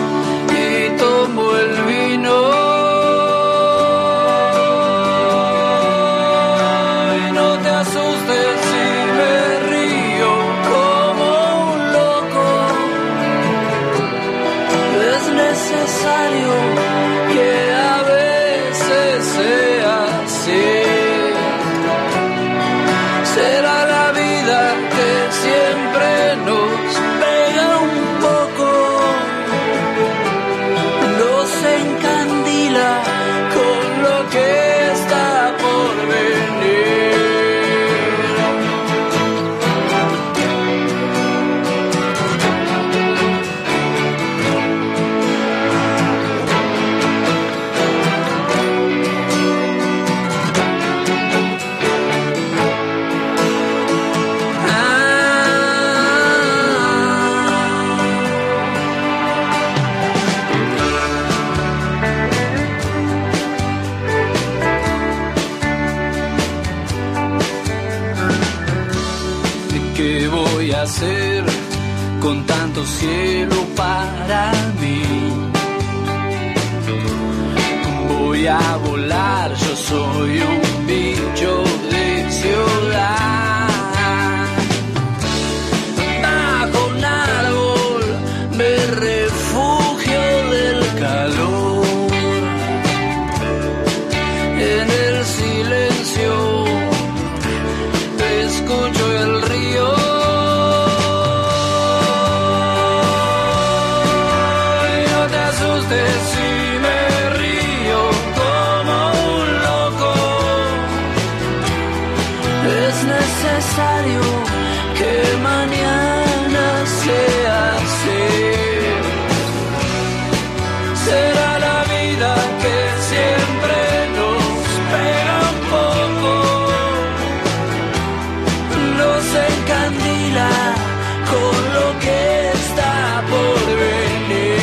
hacer con tanto cielo para mí. Voy a volar, yo soy un bicho de ciudad. Bajo un árbol me refugio del calor. En el silencio escucho el río. Y no te asustes si me río como un loco. Es necesario que mañana sea así. Será la vida que siempre nos pega un poco, nos encandila con lo que está por venir.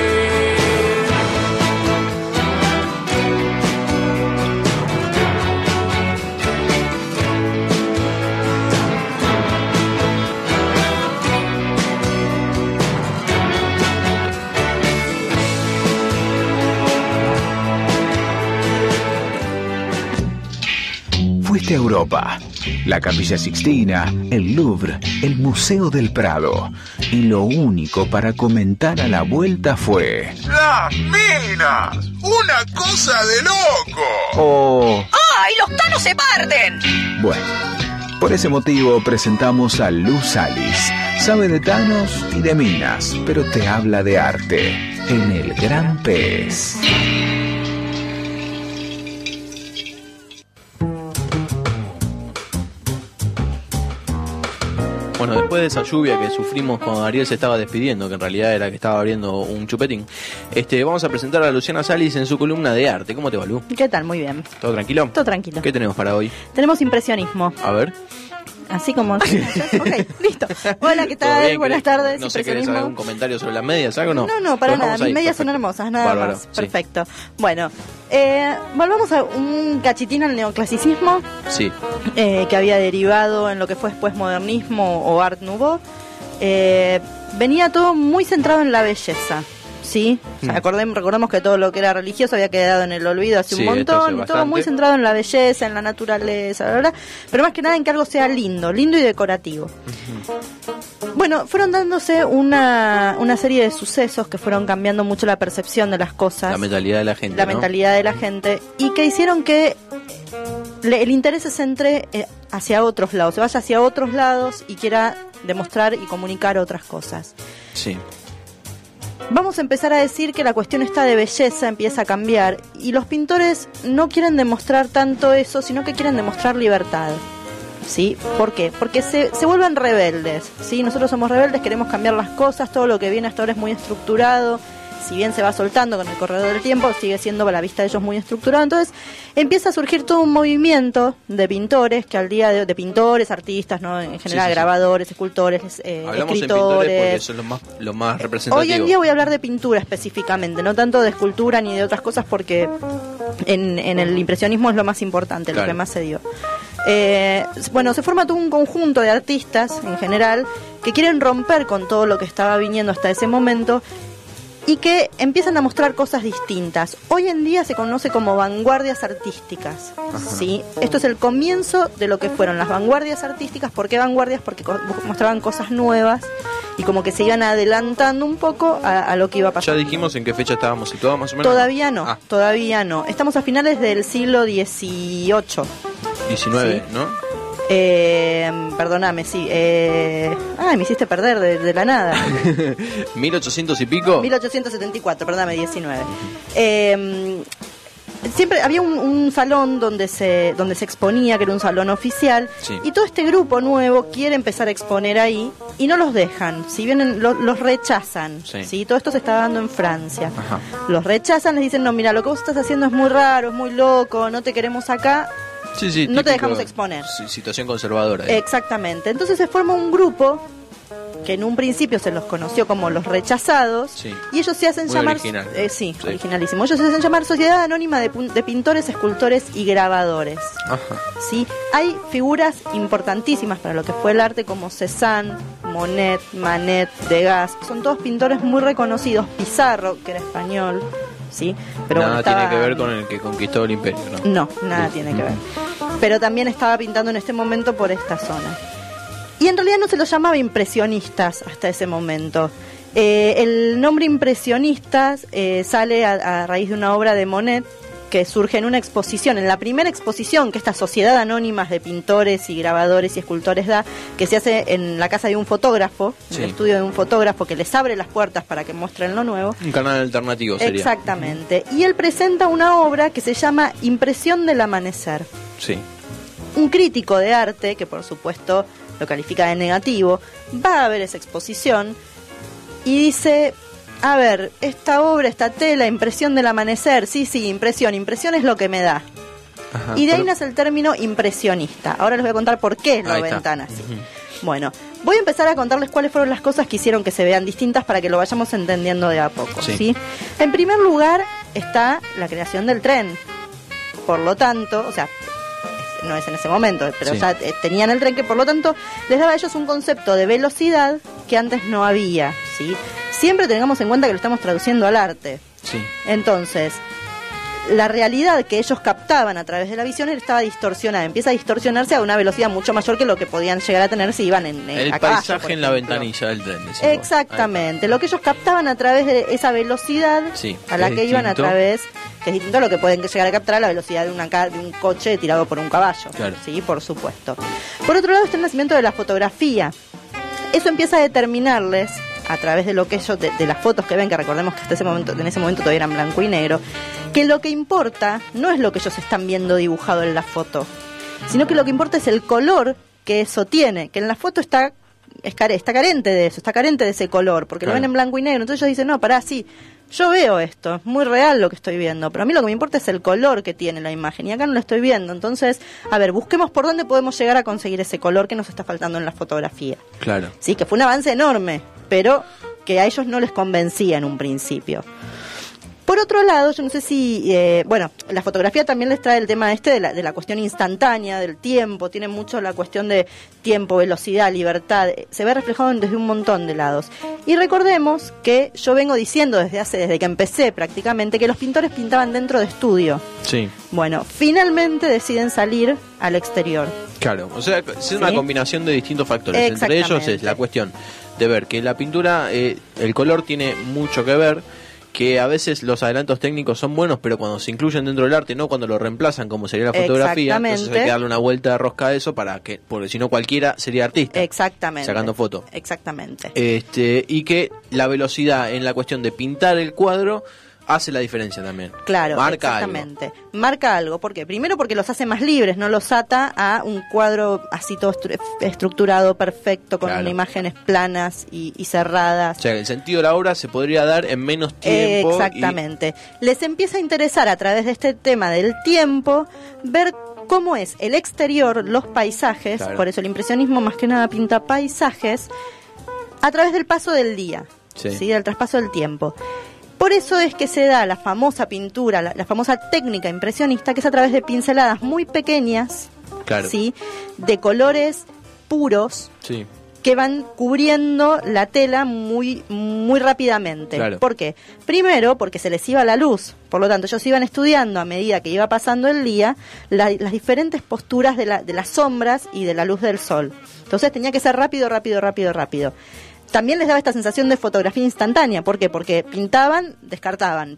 Fuiste a Europa, la Capilla Sixtina, el Louvre, el Museo del Prado. Y lo único para comentar a la vuelta fue... ¡Las minas! ¡Una cosa de loco! Oh, ¡Ay, los tanos se parten! bueno, por ese motivo presentamos a Luz Alice. Sabe de tanos y de minas, pero te habla de arte en El Gran Pez. Bueno, después de esa lluvia que sufrimos cuando Ariel se estaba despidiendo, que en realidad era que estaba abriendo un chupetín, vamos a presentar a Luciana Salis en su columna de arte. ¿Cómo te va, Lu? ¿Qué tal? Muy bien. ¿Todo tranquilo? Todo tranquilo. ¿Qué tenemos para hoy? Tenemos impresionismo. A ver. Así como... Ok, listo. Hola, ¿qué ¿Todo tal? bien? Buenas tardes. No sé, ¿querés impresionismo. algún comentario sobre las medias? ¿Algo no? No, para Lo nada. dejamos Mis ahí. medias Perfecto. son hermosas, nada Bárbaro, más. sí. Perfecto. Bueno, volvamos a un cachitín al neoclasicismo, Sí. que había derivado en lo que fue después modernismo o Art Nouveau. Venía todo muy centrado en la belleza. ¿Sí? O sea, recordemos que todo lo que era religioso había quedado en el olvido hace Sí, un esto hace montón, y todo bastante. muy centrado en la belleza, en la naturaleza, bla, bla, bla, pero más que nada en que algo sea lindo y decorativo. Bueno, fueron dándose una serie de sucesos que fueron cambiando mucho la percepción de las cosas, La mentalidad de la gente, la ¿no? mentalidad de la gente, y que hicieron que el interés se centre hacia otros lados, se vaya hacia otros lados y quiera demostrar y comunicar otras cosas. Sí. Vamos a empezar a decir que la cuestión esta de belleza empieza a cambiar y los pintores no quieren demostrar tanto eso, sino que quieren demostrar libertad. ¿Sí? ¿Por qué? Porque se vuelven rebeldes. ¿Sí? Nosotros somos rebeldes, queremos cambiar las cosas, todo lo que viene hasta ahora es muy estructurado. Si bien se va soltando con el correr del tiempo, sigue siendo a la vista de ellos muy estructurado. Entonces empieza a surgir todo un movimiento de pintores que al día de pintores, artistas, ¿no? En general, Sí. grabadores, escultores, Hablamos en pintores escritores. porque eso es lo más representativo. Hoy en día voy a hablar de pintura específicamente, no tanto de escultura ni de otras cosas, porque en el impresionismo es lo más importante, Claro. lo que más se dio. Bueno, se forma todo un conjunto de artistas en general que quieren romper con todo lo que estaba viniendo hasta ese momento y que empiezan a mostrar cosas distintas. Hoy en día se conoce como vanguardias artísticas. ¿Sí? Esto es el comienzo de lo que fueron las vanguardias artísticas. ¿Por qué vanguardias? Porque mostraban cosas nuevas y como que se iban adelantando un poco a lo que iba a pasar. Ya dijimos en qué fecha estábamos situados más o menos. Todavía no, Ah, todavía no. Estamos a finales del siglo XVIII. 19, Sí. ¿no? Perdóname, sí. Me hiciste perder de la nada. 1800 y pico. 1874, perdóname, 19. Siempre había un salón donde se exponía, que era un salón oficial, Sí. y todo este grupo nuevo quiere empezar a exponer ahí y no los dejan, si vienen los rechazan, Sí. ¿sí? Todo esto se está dando en Francia. Ajá. Los rechazan, les dicen, no, mira, lo que vos estás haciendo es muy raro, es muy loco, no te queremos acá. Sí, sí, No te típico, dejamos exponer. Situación conservadora. Exactamente. Entonces se forma un grupo que en un principio se los conoció como los rechazados, Sí. y ellos se hacen Muy llamar original. sí, Sí. originalísimo. Ellos se hacen llamar Sociedad Anónima de Pintores, Escultores y Grabadores. Ajá. ¿Sí? Hay figuras importantísimas para lo que fue el arte como Cézanne, Monet, Manet, Degas, son todos pintores muy reconocidos. Pizarro, que era español, ¿sí? Pero nada bueno, tiene que ver con el que conquistó el imperio, ¿no? No, nada tiene que ver. Pero también estaba pintando en este momento por esta zona. Y en realidad no se los llamaba impresionistas hasta ese momento. El nombre impresionistas sale a raíz de una obra de Monet que surge en una exposición, en la primera exposición que esta sociedad anónima de pintores y grabadores y escultores da, que se hace en la casa de un fotógrafo, en el estudio de un fotógrafo que les abre las puertas para que muestren lo nuevo. Un canal alternativo sería. Exactamente. Y él presenta una obra que se llama Impresión del Amanecer. Sí. Un crítico de arte, que por supuesto lo califica de negativo, va a ver esa exposición y dice: a ver, esta obra, esta tela, Impresión del Amanecer, sí, impresión es lo que me da. Ajá, y de ahí nace el término impresionista. Ahora les voy a contar por qué lo ven tan así. Bueno, voy a empezar a contarles cuáles fueron las cosas que hicieron que se vean distintas para que lo vayamos entendiendo de a poco, ¿sí? En primer lugar está la creación del tren. Por lo tanto, o sea, no es en ese momento, pero ya tenían el tren, que por lo tanto les daba a ellos un concepto de velocidad que antes no había, ¿sí? Siempre tengamos en cuenta que lo estamos traduciendo al arte. Sí. Entonces, la realidad que ellos captaban a través de la visión estaba distorsionada, empieza a distorsionarse a una velocidad mucho mayor que lo que podían llegar a tener si iban en el a caballo, paisaje en la ventanilla del tren, decimos. Exactamente, lo que ellos captaban a través de esa velocidad a la que iban a través, que es distinto a lo que pueden llegar a captar a la velocidad de un coche tirado por un caballo. Claro. Sí, por supuesto. Por otro lado está el nacimiento de la fotografía. Eso empieza a determinarles a través de lo que ellos, de las fotos que ven, que recordemos que hasta en ese momento todavía eran blanco y negro, que lo que importa no es lo que ellos están viendo dibujado en la foto, sino que lo que importa es el color que eso tiene, que en la foto está carente de eso, está carente de ese color, porque lo ven en blanco y negro. Entonces ellos dicen: no, pará, sí, yo veo esto, es muy real lo que estoy viendo, pero a mí lo que me importa es el color que tiene la imagen, y acá no lo estoy viendo. Entonces, a ver, busquemos por dónde podemos llegar a conseguir ese color que nos está faltando en la fotografía. Claro. Sí, que fue un avance enorme, pero que a ellos no les convencía en un principio. Por otro lado, yo no sé si, la fotografía también les trae el tema de la cuestión instantánea, del tiempo, tiene mucho la cuestión de tiempo, velocidad, libertad, se ve reflejado desde un montón de lados. Y recordemos que yo vengo diciendo desde que empecé prácticamente, que los pintores pintaban dentro de estudio. Sí. Bueno, finalmente deciden salir al exterior. Claro, o sea, es una combinación de distintos factores. Entre ellos es la cuestión de ver que la pintura, el color tiene mucho que ver, que a veces los adelantos técnicos son buenos, pero cuando se incluyen dentro del arte, no cuando lo reemplazan como sería la fotografía. Entonces hay que darle una vuelta de rosca a eso porque si no cualquiera sería artista. Exactamente. Sacando fotos. Exactamente. Y que la velocidad en la cuestión de pintar el cuadro hace la diferencia también. Claro, marca exactamente. Marca algo. ¿Por qué? Primero porque los hace más libres, no los ata a un cuadro así todo estructurado, perfecto, con imágenes planas y cerradas. O sea, el sentido de la obra se podría dar en menos tiempo. Exactamente. Les empieza a interesar a través de este tema del tiempo, ver cómo es el exterior, los paisajes, por eso el impresionismo más que nada pinta paisajes, a través del paso del día, ¿sí? Del traspaso del tiempo. Por eso es que se da la famosa pintura, la famosa técnica impresionista, que es a través de pinceladas muy pequeñas, ¿sí? De colores puros, que van cubriendo la tela muy, muy rápidamente. ¿Por qué? Primero, porque se les iba la luz. Por lo tanto, ellos iban estudiando a medida que iba pasando el día las diferentes posturas de las sombras y de la luz del sol. Entonces tenía que ser rápido. También les daba esta sensación de fotografía instantánea. ¿Por qué? Porque pintaban, descartaban,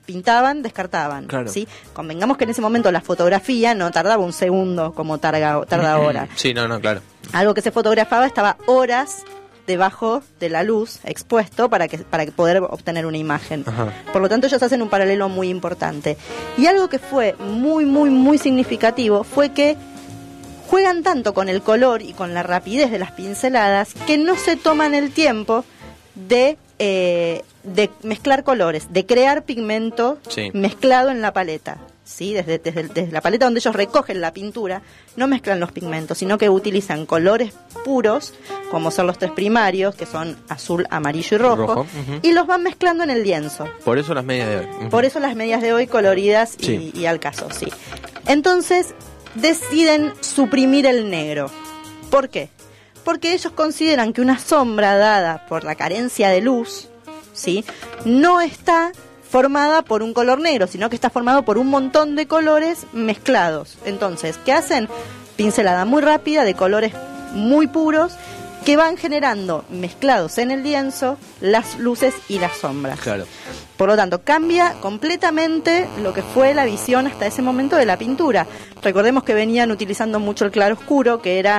¿sí? Convengamos que en ese momento la fotografía no tardaba un segundo como tarda ahora. Sí, claro. Algo que se fotografaba estaba horas debajo de la luz, expuesto, para poder obtener una imagen. Ajá. Por lo tanto, ellos hacen un paralelo muy importante. Y algo que fue muy, muy, muy significativo fue que juegan tanto con el color y con la rapidez de las pinceladas que no se toman el tiempo de mezclar colores, de crear pigmento mezclado en la paleta. ¿Sí? Desde la paleta donde ellos recogen la pintura, no mezclan los pigmentos, sino que utilizan colores puros, como son los tres primarios, que son azul, amarillo y rojo. Y los van mezclando en el lienzo. Por eso las medias de hoy. Por eso las medias de hoy coloridas y al caso, Entonces deciden suprimir el negro. ¿Por qué? Porque ellos consideran que una sombra dada por la carencia de luz, ¿sí?, no está formada por un color negro, sino que está formado por un montón de colores mezclados. Entonces, ¿qué hacen? Pincelada muy rápida de colores muy puros que van generando, mezclados en el lienzo, las luces y las sombras. Claro. Por lo tanto, cambia completamente lo que fue la visión hasta ese momento de la pintura. Recordemos que venían utilizando mucho el claroscuro, que era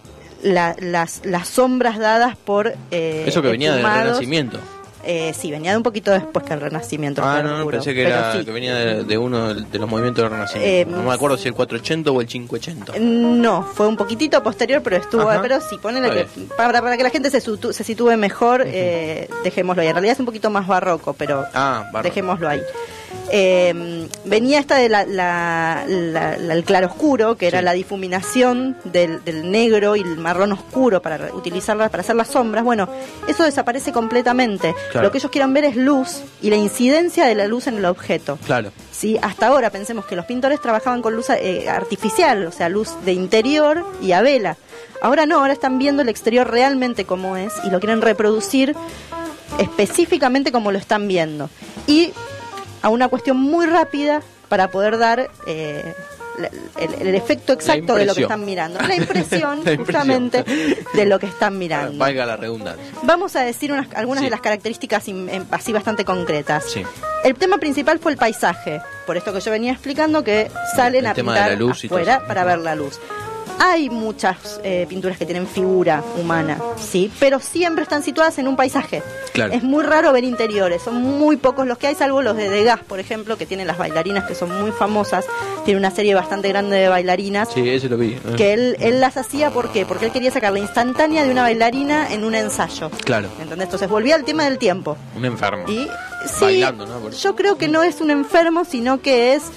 las sombras dadas por eso que venía del esfumados. Renacimiento. Sí, venía de un poquito después que el Renacimiento. el No, claroscuro, pensé que, pero sí. que venía de uno de los movimientos del Renacimiento. No me acuerdo si el 480 o el 580. No, fue un poquitito posterior, pero estuvo, Ajá. pero sí, ponele Está que para que la gente se sitúe mejor, dejémoslo ahí. En realidad es un poquito más barroco, pero Barroco. dejémoslo ahí. Venía esta de el claroscuro, que era Sí. la difuminación del negro y el marrón oscuro para utilizarla para hacer las sombras. Bueno, eso desaparece completamente. Claro. Lo que ellos quieren ver es luz y la incidencia de la luz en el objeto. Claro. ¿Sí? Hasta ahora pensemos que los pintores trabajaban con luz artificial, o sea, luz de interior y a vela. Ahora no, ahora están viendo el exterior realmente como es y lo quieren reproducir específicamente como lo están viendo. Y a una cuestión muy rápida para poder dar el efecto exacto de lo que impresión. están mirando. La impresión, La impresión. justamente, de lo que están mirando. Valga la redundancia. Vamos a decir algunas Sí. de las características así bastante concretas. Sí. El tema principal fue el paisaje, por esto que yo venía explicando que salen El a tema de pintar la luz y todo afuera eso. para ver la luz. Hay muchas pinturas que tienen figura humana, sí, pero siempre están situadas en un paisaje. Claro. Es muy raro ver interiores, son muy pocos los que hay, salvo los de Degas, por ejemplo, que tienen las bailarinas que son muy famosas. Tiene una serie bastante grande de bailarinas. Sí, ese lo vi. Que él las hacía, ¿por qué? Porque él quería sacar la instantánea de una bailarina en un ensayo. Claro. ¿Entendés? Entonces volvía al tema del tiempo. Un enfermo. Y sí, Bailando, ¿no? Por- yo creo que no es un enfermo, sino que es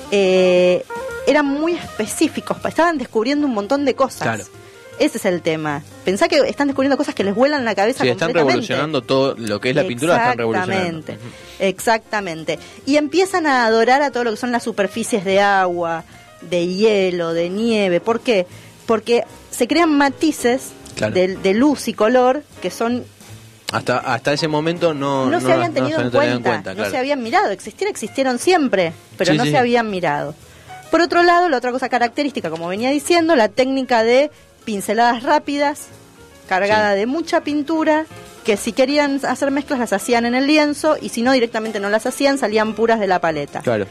eran muy específicos, estaban descubriendo un montón de cosas. Claro. Ese es el tema. Pensá que están descubriendo cosas que les vuelan la cabeza Sí, están completamente. revolucionando todo lo que es la pintura, están revolucionando. Exactamente, exactamente. Y empiezan a adorar a todo lo que son las superficies de agua, de hielo, de nieve. ¿Por qué? Porque se crean matices Claro. de luz y color que son Hasta ese momento no se habían tenido en tenían cuenta, no claro. se habían mirado. Existieron siempre, pero Sí, no sí. se habían mirado. Por otro lado, la otra cosa característica, como venía diciendo, la técnica de pinceladas rápidas, cargada de mucha pintura, que si querían hacer mezclas las hacían en el lienzo y si no directamente no las hacían, salían puras de la paleta. Claro.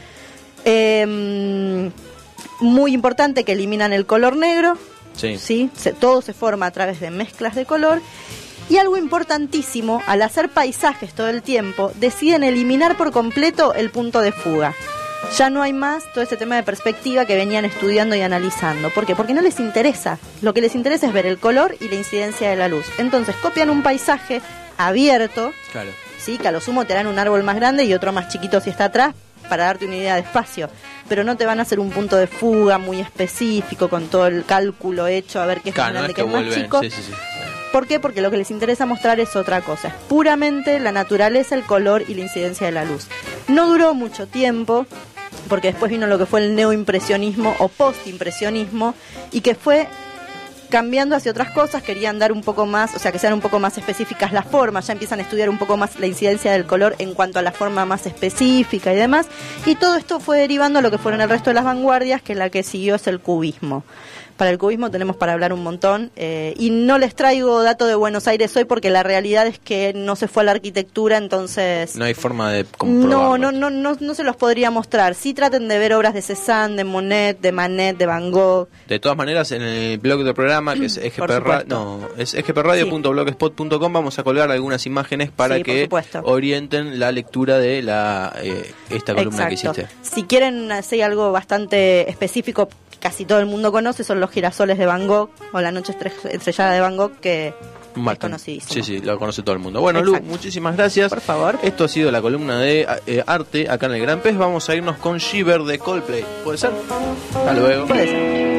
Muy importante que eliminan el color negro, Sí. ¿sí? Todo se forma a través de mezclas de color. Y algo importantísimo, al hacer paisajes todo el tiempo, deciden eliminar por completo el punto de fuga. Ya no hay más todo ese tema de perspectiva que venían estudiando y analizando. ¿Por qué? Porque no les interesa. Lo que les interesa es ver el color y la incidencia de la luz. Entonces copian un paisaje abierto, Claro. ¿sí? Que a lo sumo te dan un árbol más grande y otro más chiquito si está atrás, para darte una idea de espacio. Pero no te van a hacer un punto de fuga muy específico con todo el cálculo hecho a ver qué es más Claro, no grande, es qué que es más vuelven. chico. Sí, sí, sí. ¿Por qué? Porque lo que les interesa mostrar es otra cosa. Es puramente la naturaleza, el color y la incidencia de la luz. No duró mucho tiempo, porque después vino lo que fue el neoimpresionismo o postimpresionismo, y que fue cambiando hacia otras cosas, querían dar un poco más, o sea, que sean un poco más específicas las formas, ya empiezan a estudiar un poco más la incidencia del color en cuanto a la forma más específica y demás, y todo esto fue derivando a lo que fueron el resto de las vanguardias, que la que siguió es el cubismo. Para el cubismo tenemos para hablar un montón, y no les traigo dato de Buenos Aires hoy porque la realidad es que no se fue a la arquitectura, entonces No hay forma de comprobarlo. no se los podría mostrar. Sí traten de ver obras de Cézanne, de Monet, de Manet, de Van Gogh. De todas maneras, en el blog del programa, que es supuesto. sgpradio.blogspot.com, vamos a colgar algunas imágenes para Sí, por que supuesto. orienten la lectura de esta columna que Exacto. hiciste. Si quieren hacer algo bastante específico, casi todo el mundo conoce, son los girasoles de Van Gogh o la noche estrellada de Van Gogh, que es Martín. conocidísimo. Sí, sí, lo conoce todo el mundo. Bueno, Lu, Exacto. muchísimas gracias. Por favor. Esto ha sido la columna de arte acá en el Gran Pez. Vamos a irnos con Shiver de Coldplay. ¿Puede ser? Hasta luego. Puede ser.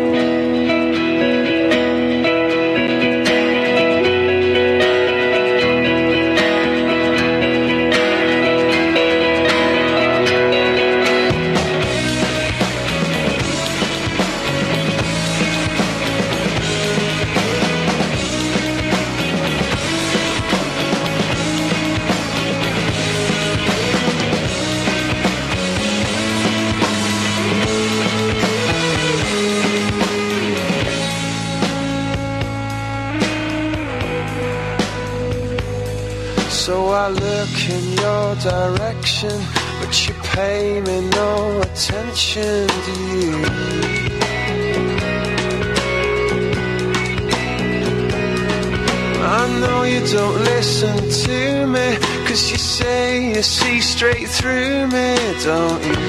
your direction, but you pay me no attention, do you? I know you don't listen to me, 'cause you say you see straight through me, don't you?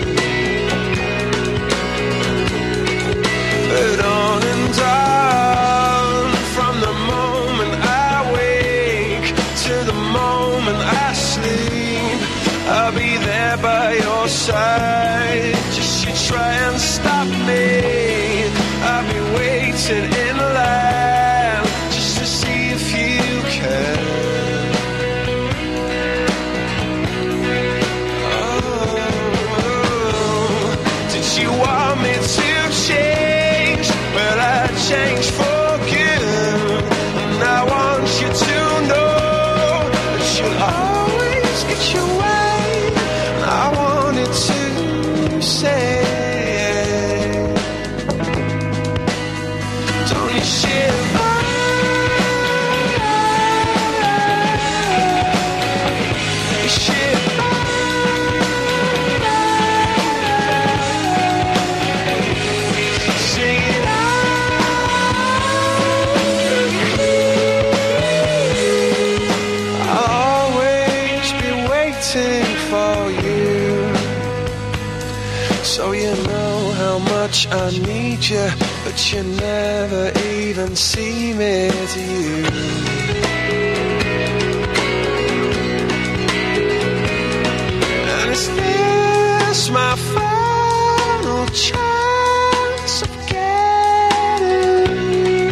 But on and on, from the moment I wake to the moment I sleep, I'll be there by your side. Just you try and stop me, I'll be waiting in line just to see if you can. Oh, did you want me to change? Well, I changed for good, and I want you to know that you'll always get your way. And I wanted to say, don't you shiver? You shiver. Sing it out. I'll always be waiting for you, so you know how much I need you, but you never even see me, do you? And is this my final chance of getting?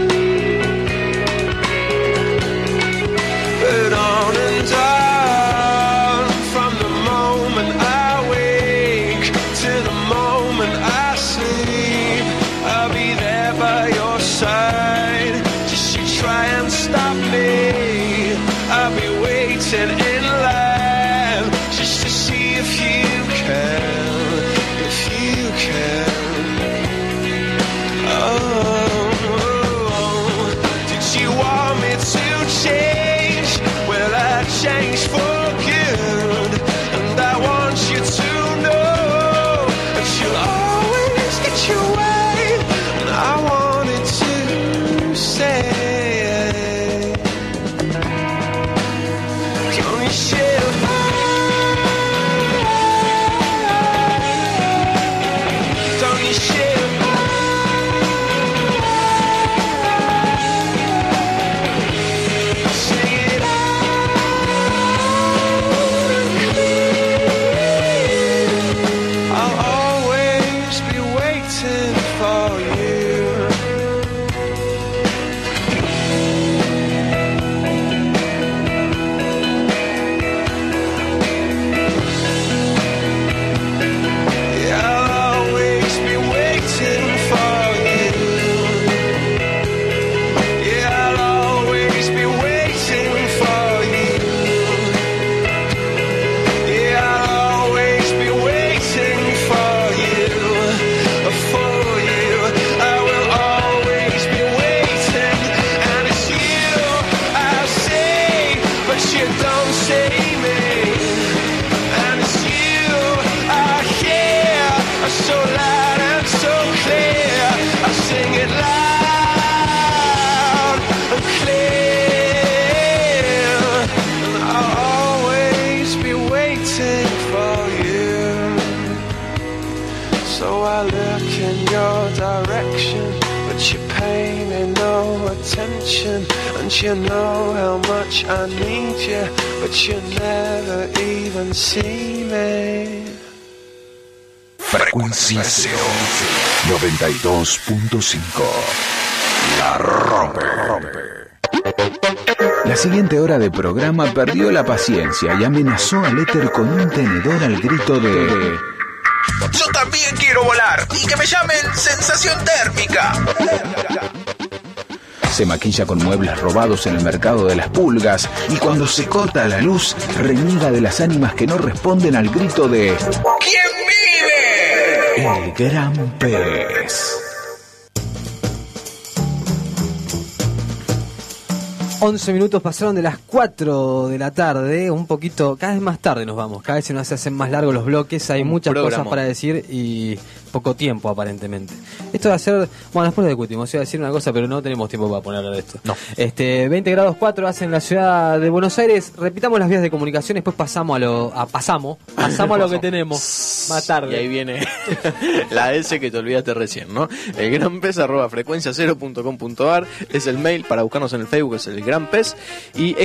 But on and on, from the moment I wake to the moment I sleep, I'll be there by your side. Just you try and stop me, I'll be waiting in line just to see if you can, if you can. Oh, did you want me to change? Well, I changed for good, and I want you to know that you'll always get your way. And I wanted to say, don't you shiver? Don't you shiver? Sing it out. I'll always be waiting for you. Yeah, I'll always be waiting for you. Yeah, I'll always be waiting for you. Yeah, I'll always be waiting for you. For you, I will always be waiting. And it's you I say, but you don't say me. And it's you I hear, so loud and so clear. I sing it loud and clear. And I'll always be waiting for you. So I look in your direction, but you pay me no attention. And you know how much I need you, but you never even see me. Frecuencia Cero 92.5. La rompe. La siguiente hora de programa perdió la paciencia y amenazó al éter con un tenedor al grito de: Yo también quiero volar y que me llamen sensación térmica. Se maquilla con muebles robados en el mercado de las pulgas y cuando se corta la luz reniega de las ánimas que no responden al grito de ¿Quién vive? El gran pez. 11 minutos pasaron de las 4 de la tarde, un poquito, cada vez más tarde nos vamos, cada vez se nos hacen más largos los bloques, hay muchas cosas para decir y poco tiempo aparentemente. Esto va a ser, bueno, después lo discutimos, iba a decir una cosa, pero no tenemos tiempo para poner de esto. No. 20 grados 4 hace en la ciudad de Buenos Aires, repitamos las vías de comunicación, después pasamos a lo que tenemos más tarde. Y ahí viene la S que te olvidaste recién, ¿no? El Gran Pez @frecuenciacero.com.ar es el mail para buscarnos en el Facebook, es el Gran Pez, y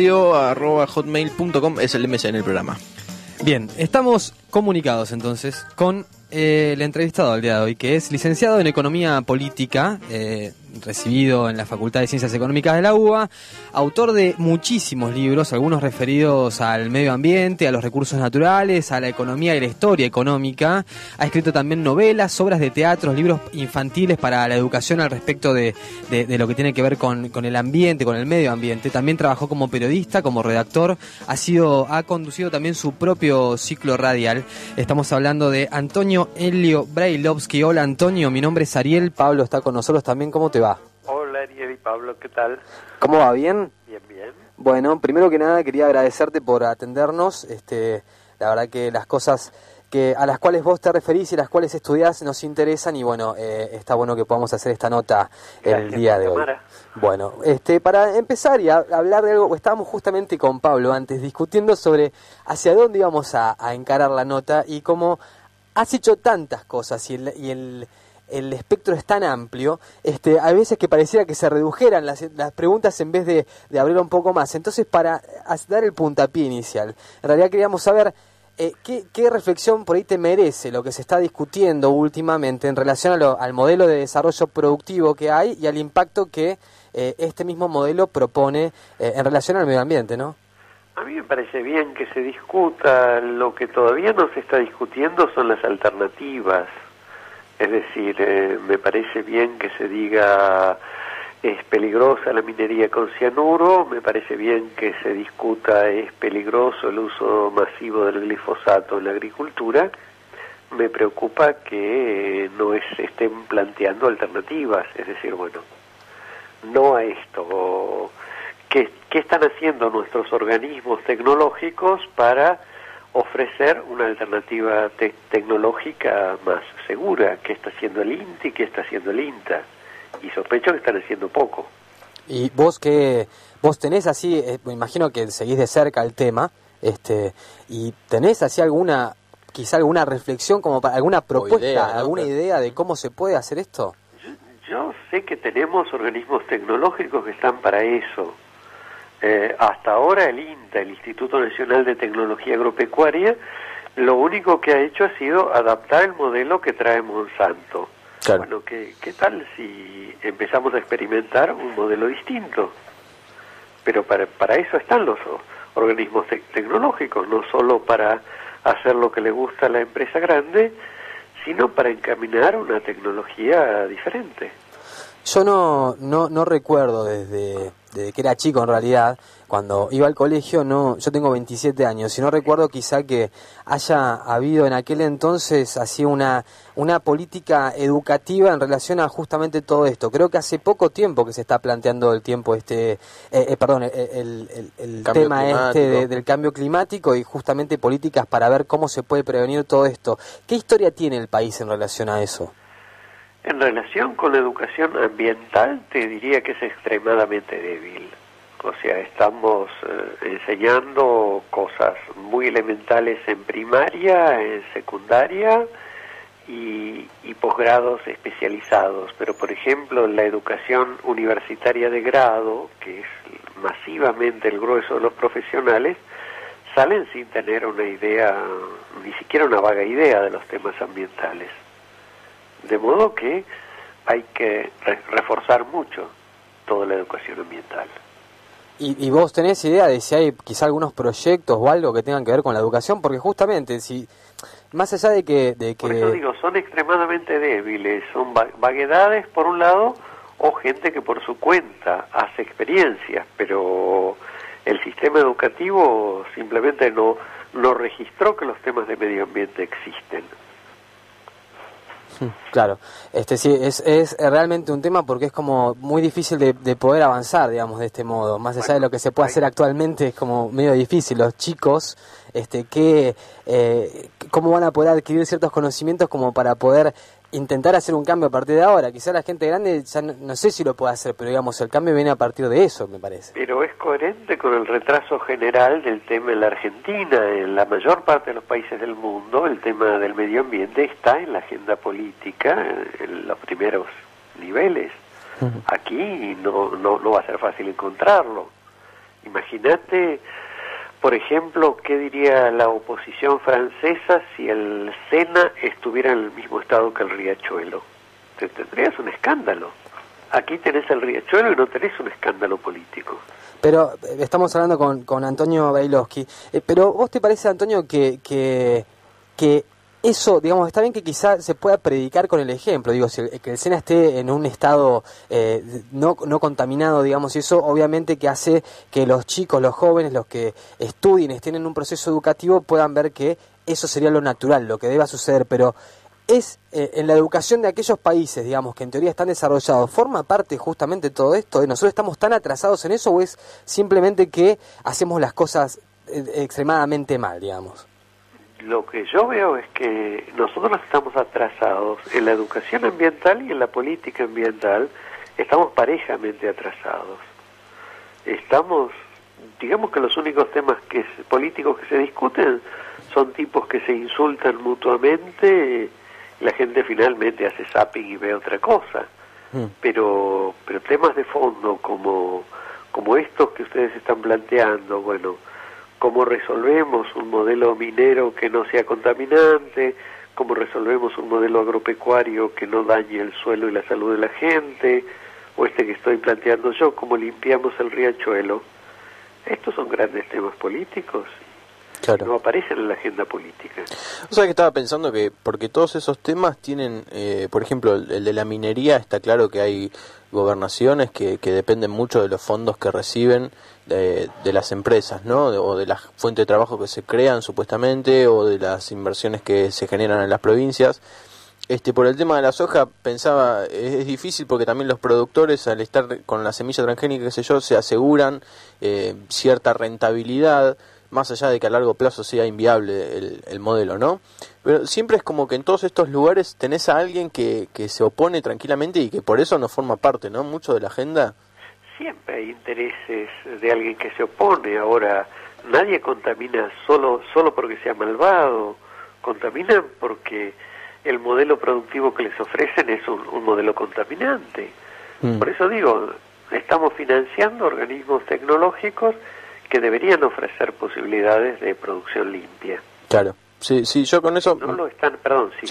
egpradio@hotmail.com es el MSN del programa. Bien, estamos comunicados entonces con el entrevistado del día de hoy, que es licenciado en Economía Política, recibido en la Facultad de Ciencias Económicas de la UBA, autor de muchísimos libros, algunos referidos al medio ambiente, a los recursos naturales, a la economía y la historia económica. Ha escrito también novelas, obras de teatro, libros infantiles para la educación al respecto de lo que tiene que ver con el ambiente, con el medio ambiente. También trabajó como periodista, como redactor, ha conducido también su propio ciclo radial. Estamos hablando de Antonio Elio Brailovsky. Hola Antonio, mi nombre es Ariel, Pablo está con nosotros también, ¿cómo te va? Hola Ariel y Pablo, ¿qué tal? ¿Cómo va? ¿Bien? Bien, bien. Bueno, primero que nada quería agradecerte por atendernos, la verdad que las cosas a las cuales vos te referís y las cuales estudiás nos interesan y bueno, está bueno que podamos hacer esta nota el día de hoy. Bueno, para empezar y hablar de algo, estábamos justamente con Pablo antes discutiendo sobre hacia dónde íbamos a encarar la nota y cómo has hecho tantas cosas y el espectro es tan amplio, a veces que pareciera que se redujeran las preguntas en vez de abrir un poco más. Entonces, para dar el puntapié inicial, en realidad queríamos saber qué reflexión por ahí te merece lo que se está discutiendo últimamente en relación al modelo de desarrollo productivo que hay y al impacto que este mismo modelo propone en relación al medio ambiente, ¿no? A mí me parece bien que se discuta. Lo que todavía no se está discutiendo son las alternativas. Es decir, me parece bien que se diga es peligrosa la minería con cianuro, me parece bien que se discuta es peligroso el uso masivo del glifosato en la agricultura. Me preocupa que no se estén planteando alternativas, es decir, bueno, no a esto. ¿Qué están haciendo nuestros organismos tecnológicos para ofrecer una alternativa tecnológica más segura? ¿Qué está haciendo el INTI? ¿Qué está haciendo el INTA? Y sospecho que están haciendo poco. ¿Y vos tenés así, me imagino que seguís de cerca el tema, y tenés así quizá alguna reflexión, como para alguna propuesta, alguna idea de cómo se puede hacer esto? Yo sé que tenemos organismos tecnológicos que están para eso. Hasta ahora el INTA, el Instituto Nacional de Tecnología Agropecuaria, lo único que ha hecho ha sido adaptar el modelo que trae Monsanto. Claro. Bueno, ¿qué tal si empezamos a experimentar un modelo distinto? Pero para eso están los organismos tecnológicos, no solo para hacer lo que le gusta a la empresa grande, sino para encaminar una tecnología diferente. Yo no recuerdo desde que era chico en realidad, cuando iba al colegio, yo tengo 27 años, y no recuerdo quizá que haya habido en aquel entonces así una política educativa en relación a justamente todo esto. Creo que hace poco tiempo que se está planteando el tema del cambio climático y justamente políticas para ver cómo se puede prevenir todo esto. ¿Qué historia tiene el país en relación a eso? En relación con la educación ambiental, te diría que es extremadamente débil. O sea, estamos enseñando cosas muy elementales en primaria, en secundaria y posgrados especializados. Pero, por ejemplo, la educación universitaria de grado, que es masivamente el grueso de los profesionales, salen sin tener una idea, ni siquiera una vaga idea de los temas ambientales. De modo que hay que reforzar mucho toda la educación ambiental. ¿Y vos tenés idea de si hay quizá algunos proyectos o algo que tengan que ver con la educación? Porque justamente, más allá de que... Por eso digo, son extremadamente débiles, son vaguedades por un lado, o gente que por su cuenta hace experiencias, pero el sistema educativo simplemente no registró que los temas de medio ambiente existen. Claro, sí, es realmente un tema porque es como muy difícil de poder avanzar, digamos, de este modo. Más allá de lo que se puede hacer actualmente, es como medio difícil. Los chicos, ¿cómo van a poder adquirir ciertos conocimientos como para poder intentar hacer un cambio a partir de ahora? Quizá la gente grande ya no sé si lo puede hacer, pero digamos, el cambio viene a partir de eso, me parece. Pero es coherente con el retraso general del tema en la Argentina. En la mayor parte de los países del mundo, el tema del medio ambiente está en la agenda política, en los primeros niveles. Aquí no va a ser fácil encontrarlo. Imagínate, por ejemplo, ¿qué diría la oposición francesa si el Sena estuviera en el mismo estado que el Riachuelo? Tendrías un escándalo. Aquí tenés el Riachuelo y no tenés un escándalo político. Pero estamos hablando con Antonio Brailovsky. Pero ¿vos te parece, Antonio, que eso, digamos, está bien que quizá se pueda predicar con el ejemplo? Digo, si que el Sena esté en un estado no contaminado, digamos, y eso obviamente que hace que los chicos, los jóvenes, los que estudien, estén en un proceso educativo, puedan ver que eso sería lo natural, lo que deba suceder. Pero es en la educación de aquellos países, digamos, que en teoría están desarrollados, ¿forma parte justamente todo esto? ¿Nosotros estamos tan atrasados en eso o es simplemente que hacemos las cosas extremadamente mal, digamos? Lo que yo veo es que nosotros estamos atrasados en la educación ambiental y en la política ambiental, estamos parejamente atrasados. Digamos que los únicos temas políticos que se discuten son tipos que se insultan mutuamente, y la gente finalmente hace zapping y ve otra cosa. Pero temas de fondo como estos que ustedes están planteando, bueno, cómo resolvemos un modelo minero que no sea contaminante, cómo resolvemos un modelo agropecuario que no dañe el suelo y la salud de la gente, o que estoy planteando yo, cómo limpiamos el riachuelo. Estos son grandes temas políticos. Claro. No aparecen en la agenda política. O sea, que estaba pensando que, porque todos esos temas tienen, por ejemplo, el de la minería, está claro que hay gobernaciones que dependen mucho de los fondos que reciben de las empresas, ¿no? O de las fuentes de trabajo que se crean supuestamente, o de las inversiones que se generan en las provincias. Por el tema de la soja, pensaba, es difícil porque también los productores, al estar con la semilla transgénica, qué sé yo, se aseguran cierta rentabilidad, más allá de que a largo plazo sea inviable el modelo, ¿no? Pero siempre es como que en todos estos lugares tenés a alguien que se opone tranquilamente y que por eso no forma parte, ¿no? Mucho de la agenda. Siempre hay intereses de alguien que se opone. Ahora, nadie contamina solo porque sea malvado. Contaminan porque el modelo productivo que les ofrecen es un modelo contaminante. Por eso digo, estamos financiando organismos tecnológicos que deberían ofrecer posibilidades de producción limpia. Claro, sí, yo con eso... Si no lo están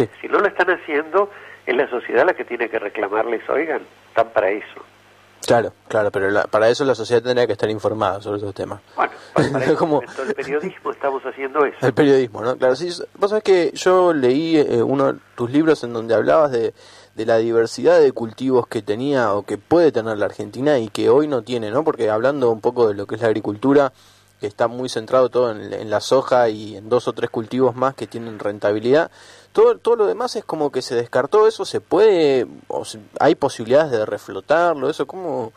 haciendo, es la sociedad la que tiene que reclamarles, oigan, están para eso. Claro, pero para eso la sociedad tendría que estar informada sobre esos temas. Bueno, para eso, como el periodismo estamos haciendo eso. El periodismo, ¿no? Claro, sí, vos sabés que yo leí uno de tus libros en donde hablabas de la diversidad de cultivos que tenía o que puede tener la Argentina y que hoy no tiene, ¿no? Porque hablando un poco de lo que es la agricultura, que está muy centrado todo en la soja y en 2 o 3 cultivos más que tienen rentabilidad, todo lo demás es como que se descartó. Eso se puede, hay posibilidades de reflotarlo, eso ¿cómo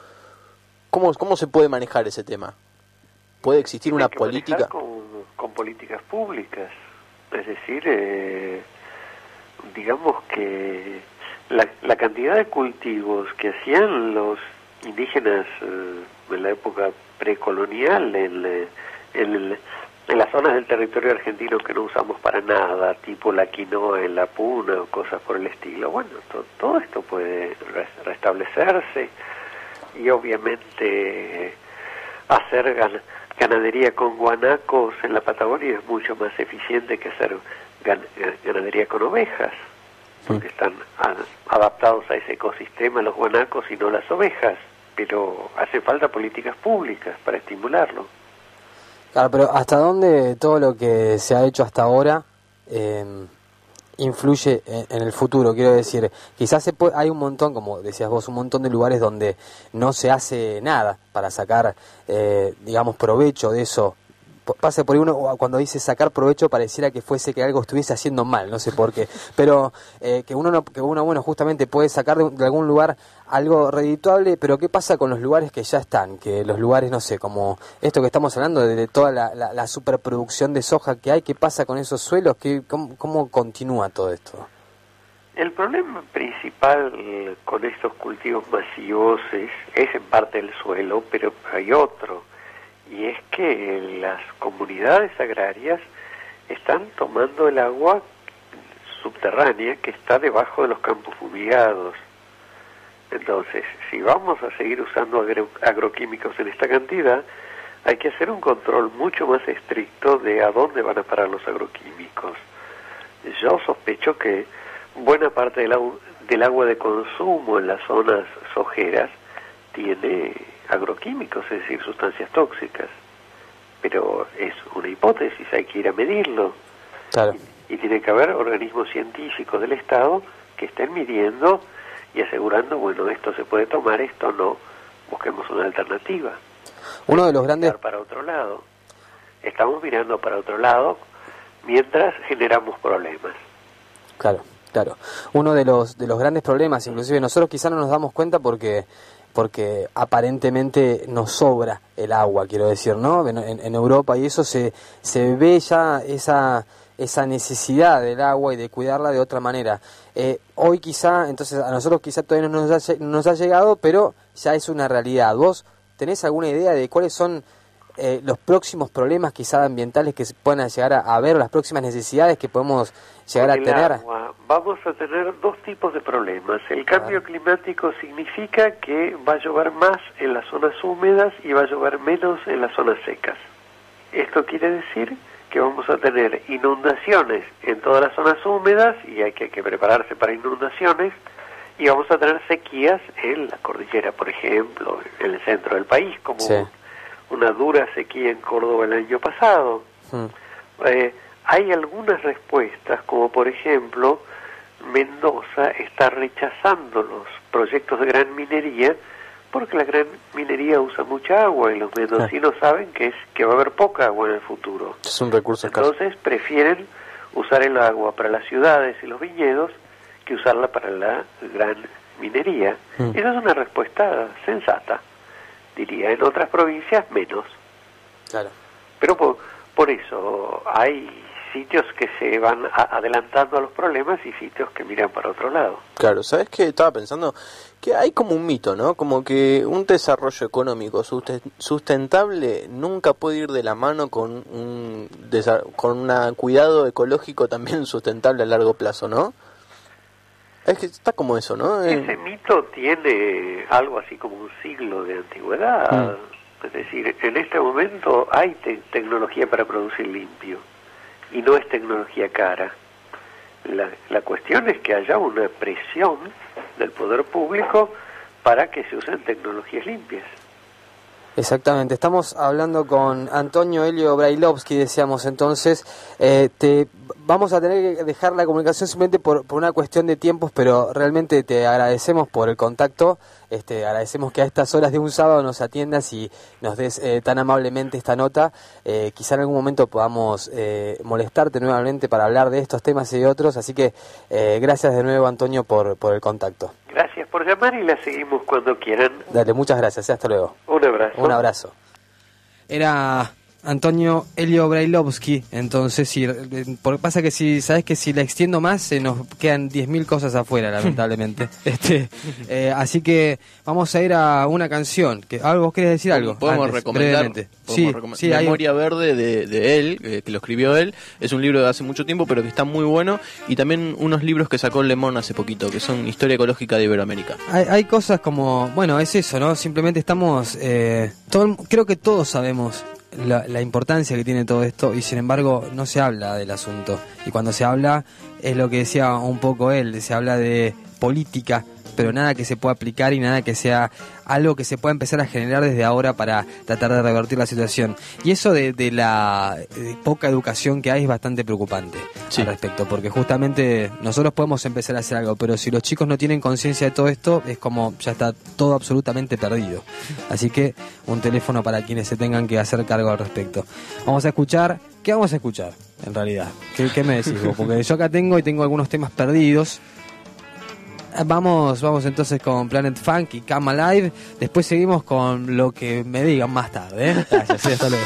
se puede manejar ese tema? ¿Puede existir una política? Con políticas públicas, es decir, digamos que la cantidad de cultivos que hacían los indígenas en la época precolonial en las zonas del territorio argentino que no usamos para nada, tipo la quinoa en la puna o cosas por el estilo, bueno, todo esto puede restablecerse y obviamente hacer ganadería con guanacos en la Patagonia es mucho más eficiente que hacer ganadería con ovejas, porque están adaptados a ese ecosistema los guanacos y no las ovejas, pero hace falta políticas públicas para estimularlo. Claro, pero ¿hasta dónde todo lo que se ha hecho hasta ahora influye en el futuro? Quiero decir, quizás hay un montón, como decías vos, un montón de lugares donde no se hace nada para sacar, digamos, provecho de eso pasa por ahí uno cuando dice sacar provecho pareciera que fuese que algo estuviese haciendo mal, no sé por qué, pero que uno bueno, justamente puede sacar de algún lugar algo redituable, pero ¿qué pasa con los lugares que ya están? Que los lugares, no sé, como esto que estamos hablando de toda la superproducción de soja que hay, ¿qué pasa con esos suelos? ¿Cómo continúa todo esto? El problema principal con estos cultivos masivos es en parte el suelo, pero hay otro, y es que las comunidades agrarias están tomando el agua subterránea que está debajo de los campos fumigados. Entonces, si vamos a seguir usando agroquímicos en esta cantidad, hay que hacer un control mucho más estricto de a dónde van a parar los agroquímicos. Yo sospecho que buena parte del agua de consumo en las zonas sojeras tiene agroquímicos, es decir, sustancias tóxicas. Pero es una hipótesis, hay que ir a medirlo. Claro. Y tiene que haber organismos científicos del Estado que estén midiendo y asegurando, bueno, esto se puede tomar, esto no, busquemos una alternativa. Uno de los grandes... Para otro lado. Estamos mirando para otro lado mientras generamos problemas. Claro. Uno de los grandes problemas, inclusive nosotros quizás no nos damos cuenta porque aparentemente nos sobra el agua, quiero decir, ¿no? En Europa y eso se ve ya esa necesidad del agua y de cuidarla de otra manera. Hoy quizá, entonces a nosotros quizá todavía no nos ha llegado, pero ya es una realidad. ¿Vos tenés alguna idea de cuáles son los próximos problemas quizá ambientales que se puedan llegar a ver, o las próximas necesidades que podemos llegar a tener? Agua, vamos a tener dos tipos de problemas. El cambio climático significa que va a llover más en las zonas húmedas y va a llover menos en las zonas secas. Esto quiere decir que vamos a tener inundaciones en todas las zonas húmedas y hay que prepararse para inundaciones, y vamos a tener sequías en la cordillera, por ejemplo, en el centro del país, como sí. Una dura sequía en Córdoba el año pasado. Hay algunas respuestas, como por ejemplo, Mendoza está rechazando los proyectos de gran minería porque la gran minería usa mucha agua y los mendocinos saben que va a haber poca agua en el futuro. Es un recurso escaso. Entonces prefieren usar el agua para las ciudades y los viñedos que usarla para la gran minería. Esa es una respuesta sensata, diría. En otras provincias menos. Claro. Pero por eso hay sitios que se van adelantando a los problemas y sitios que miran para otro lado. Claro, ¿sabes qué? Estaba pensando que hay como un mito, ¿no? Como que un desarrollo económico sustentable nunca puede ir de la mano con un cuidado ecológico también sustentable a largo plazo, ¿no? Es que está como eso, ¿no? Ese mito tiene algo así como un siglo de antigüedad. Es decir, en este momento hay tecnología para producir limpio y no es tecnología cara. La cuestión es que haya una presión del poder público para que se usen tecnologías limpias. Exactamente, estamos hablando con Antonio Elio Brailovsky, decíamos entonces. Vamos a tener que dejar la comunicación simplemente por una cuestión de tiempos, pero realmente te agradecemos por el contacto. Agradecemos que a estas horas de un sábado nos atiendas y nos des tan amablemente esta nota. Quizá en algún momento podamos molestarte nuevamente para hablar de estos temas y de otros, así que gracias de nuevo, Antonio, por el contacto. Gracias por llamar y la seguimos cuando quieran. Dale, muchas gracias, hasta luego. Un abrazo. Un abrazo. Era Antonio Elio Brailovsky. Entonces, pasa que si sabes que si la extiendo más se nos quedan 10.000 cosas afuera, lamentablemente. Así que vamos a ir a una canción. ¿Vos querés decir algo? Podemos recomendar. Sí, Memoria Verde de él, que lo escribió él. Es un libro de hace mucho tiempo, pero que está muy bueno. Y también unos libros que sacó Le Monde hace poquito, que son Historia Ecológica de Iberoamérica. Hay cosas como, bueno, es eso, ¿no? Simplemente estamos, creo que todos sabemos la importancia que tiene todo esto, y sin embargo no se habla del asunto. Y cuando se habla, es lo que decía un poco él, se habla de política pero nada que se pueda aplicar y nada que sea algo que se pueda empezar a generar desde ahora para tratar de revertir la situación. Y eso de la poca educación que hay es bastante preocupante al respecto, porque justamente nosotros podemos empezar a hacer algo, pero si los chicos no tienen conciencia de todo esto, es como ya está todo absolutamente perdido. Así que un teléfono para quienes se tengan que hacer cargo al respecto. Vamos a escuchar. ¿Qué vamos a escuchar, en realidad? ¿Qué me decís vos? Porque yo acá tengo algunos temas perdidos. Vamos entonces con Planet Funk y Come Alive. Después seguimos con lo que me digan más tarde, ¿eh? Gracias, hasta luego.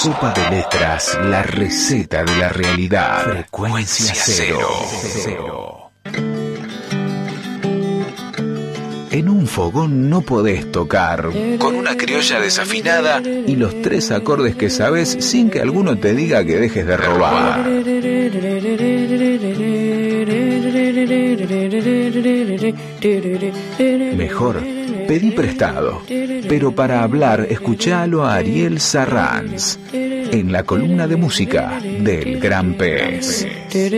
sopa de letras, la receta de la realidad. Frecuencia cero. En un fogón no podés tocar con una criolla desafinada y los 3 acordes que sabes sin que alguno te diga que dejes de robar. Mejor, pedí prestado. Pero para hablar, escuchalo a Ariel Sarranz en la columna de música del Gran Pez.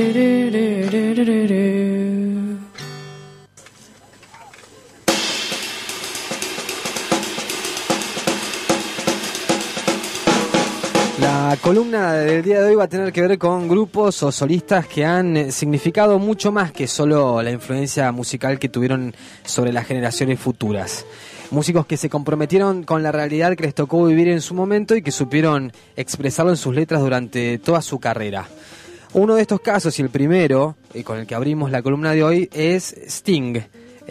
La columna del día de hoy va a tener que ver con grupos o solistas que han significado mucho más que solo la influencia musical que tuvieron sobre las generaciones futuras. Músicos que se comprometieron con la realidad que les tocó vivir en su momento y que supieron expresarlo en sus letras durante toda su carrera. Uno de estos casos, y el primero, con el que abrimos la columna de hoy, es Sting.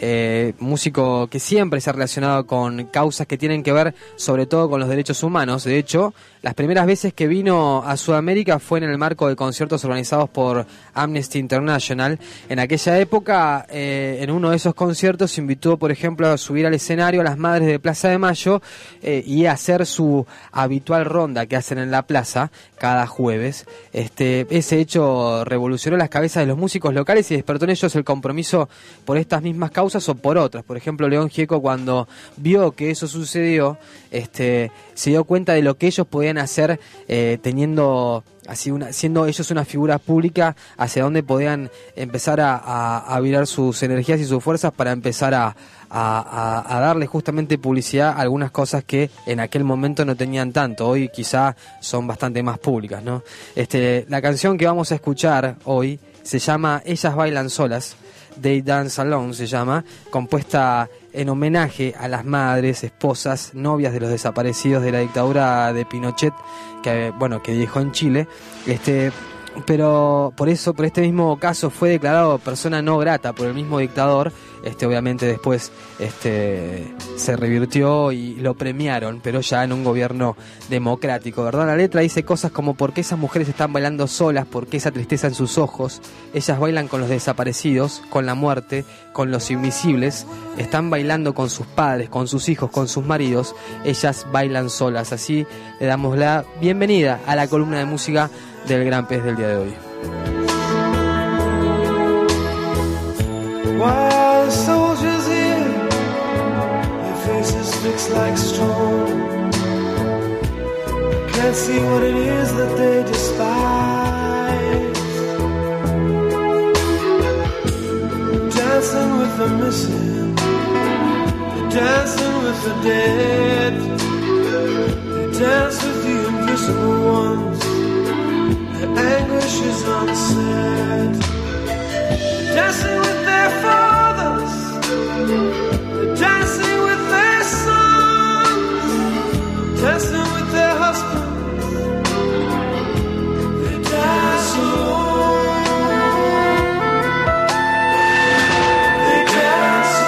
Músico que siempre se ha relacionado con causas que tienen que ver sobre todo con los derechos humanos. De hecho, las primeras veces que vino a Sudamérica fue en el marco de conciertos organizados por Amnesty International. En aquella época, en uno de esos conciertos invitó, por ejemplo, a subir al escenario a las madres de Plaza de Mayo y a hacer su habitual ronda que hacen en la plaza cada jueves. Ese hecho revolucionó las cabezas de los músicos locales y despertó en ellos el compromiso por estas mismas causas o por otras. Por ejemplo, León Gieco, cuando vio que eso sucedió, se dio cuenta de lo que ellos podían hacer teniendo así siendo ellos una figura pública, hacia dónde podían empezar a virar sus energías y sus fuerzas para empezar a darle justamente publicidad a algunas cosas que en aquel momento no tenían tanto. Hoy quizá son bastante más públicas, ¿no? La canción que vamos a escuchar hoy se llama Ellas Bailan Solas, They Dance Alone se llama, compuesta en homenaje a las madres, esposas, novias de los desaparecidos de la dictadura de Pinochet, que dejó en Chile. Pero por este mismo caso fue declarado persona no grata por el mismo dictador. Obviamente después se revirtió y lo premiaron, pero ya en un gobierno democrático, ¿verdad? La letra dice cosas como: ¿por qué esas mujeres están bailando solas? ¿Por qué esa tristeza en sus ojos? Ellas bailan con los desaparecidos, con la muerte, con los invisibles. Están bailando con sus padres, con sus hijos, con sus maridos. Ellas bailan solas. Así le damos la bienvenida a la columna de música del Gran Pez del día de hoy. While soldiers here, their faces fixed like stone, can't see what it is that they despise. Dancing with the missing, they're dancing with the dead. They dance with the invisible ones, their anguish is unsaid. Dancing with their fathers, they're dancing with their sons, dancing with their husbands, they dance alone, they dance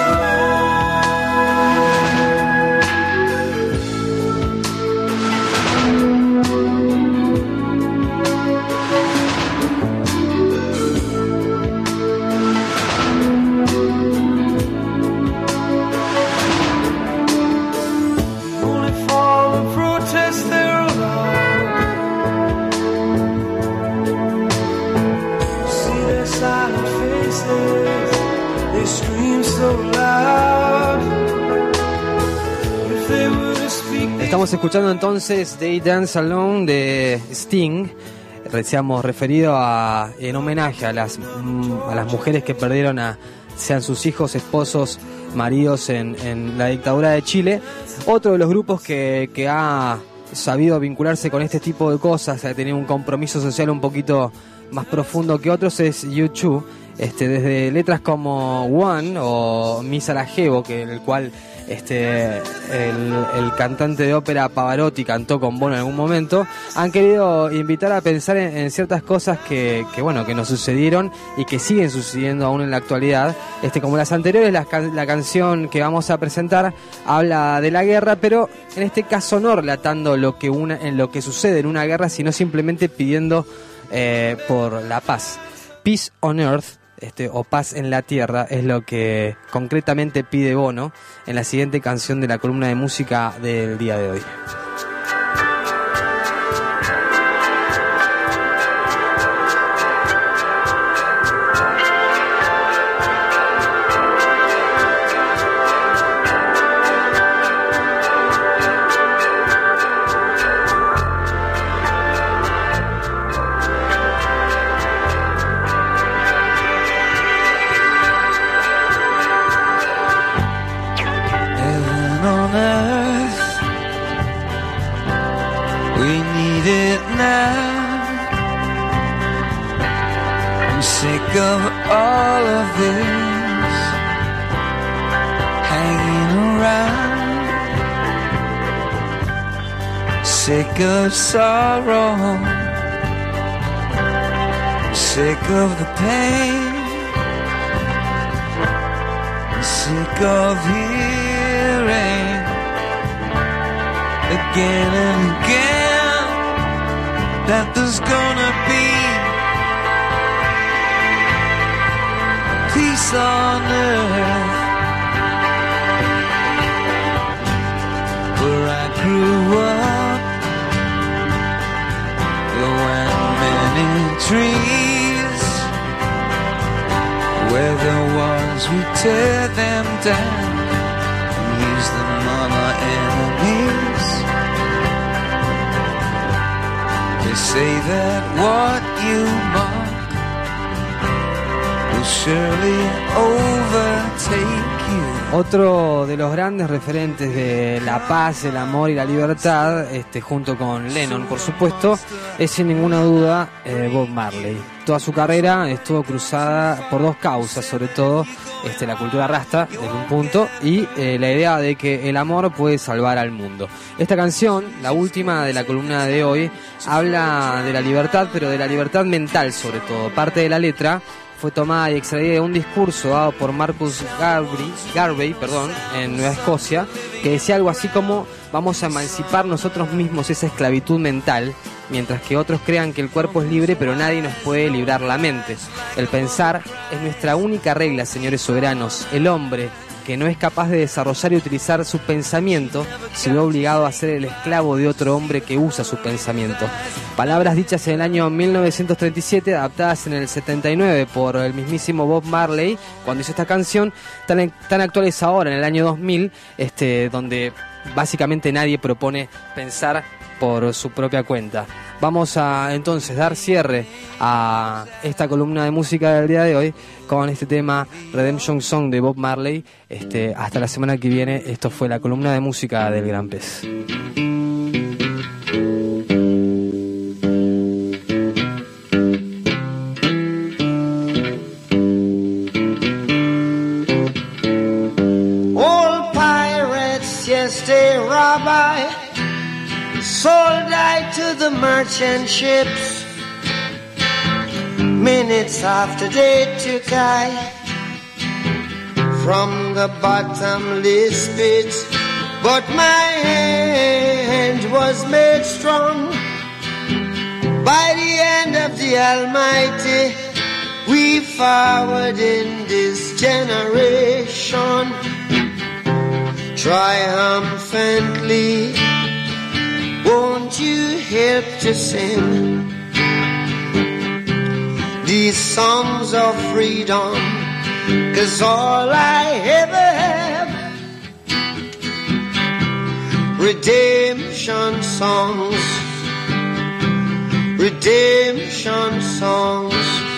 Estamos escuchando entonces They Dance Alone de Sting. Decíamos referido en homenaje a las mujeres que perdieron sean sus hijos, esposos, maridos en la dictadura de Chile. Otro de los grupos que ha sabido vincularse con este tipo de cosas, ha tenido un compromiso social un poquito más profundo que otros, es U2. desde letras como One o Mi Sarajevo, que el cual el cantante de ópera Pavarotti cantó con Bono en algún momento, han querido invitar a pensar en ciertas cosas que nos sucedieron y que siguen sucediendo aún en la actualidad. Como las anteriores, la canción que vamos a presentar habla de la guerra, pero en este caso no relatando lo que sucede en una guerra, sino simplemente pidiendo por la paz. Peace on Earth, o paz en la tierra, es lo que concretamente pide Bono en la siguiente canción de la columna de música del día de hoy. Of all of this hanging around, sick of sorrow, sick of the pain, sick of hearing again and again that there's gonna be peace on earth. Where I grew up, there weren't many trees. Where there was, we tear them down and use them on our enemies. They say that what you mock surely overtake you. Otro de los grandes referentes de la paz, el amor y la libertad, junto con Lennon, por supuesto, es sin ninguna duda Bob Marley. Toda su carrera estuvo cruzada por dos causas, sobre todo la cultura rasta, en un punto, y la idea de que el amor puede salvar al mundo. Esta canción, la última de la columna de hoy, habla de la libertad, pero de la libertad mental sobre todo. Parte de la letra fue tomada y extraída de un discurso dado por Marcus Garvey, en Nueva Escocia, que decía algo así como: vamos a emancipar nosotros mismos esa esclavitud mental, mientras que otros crean que el cuerpo es libre, pero nadie nos puede librar la mente. El pensar es nuestra única regla, señores soberanos. El hombre que no es capaz de desarrollar y utilizar su pensamiento se ve obligado a ser el esclavo de otro hombre que usa su pensamiento. Palabras dichas en el año 1937, adaptadas en el 79 por el mismísimo Bob Marley cuando hizo esta canción, tan actuales ahora en el año 2000, donde básicamente nadie propone pensar por su propia cuenta. Vamos a entonces dar cierre a esta columna de música del día de hoy con este tema Redemption Song de Bob Marley. Hasta la semana que viene. Esto fue la columna de música del Gran Pez. All pirates, yes, they rob I. Sold I to the merchant ships. Minutes after they took I from the bottomless pit. But my hand was made strong by the hand of the Almighty. We forward in this generation triumphantly. Won't you help to sing these songs of freedom? 'Cause all I ever have, redemption songs, redemption songs.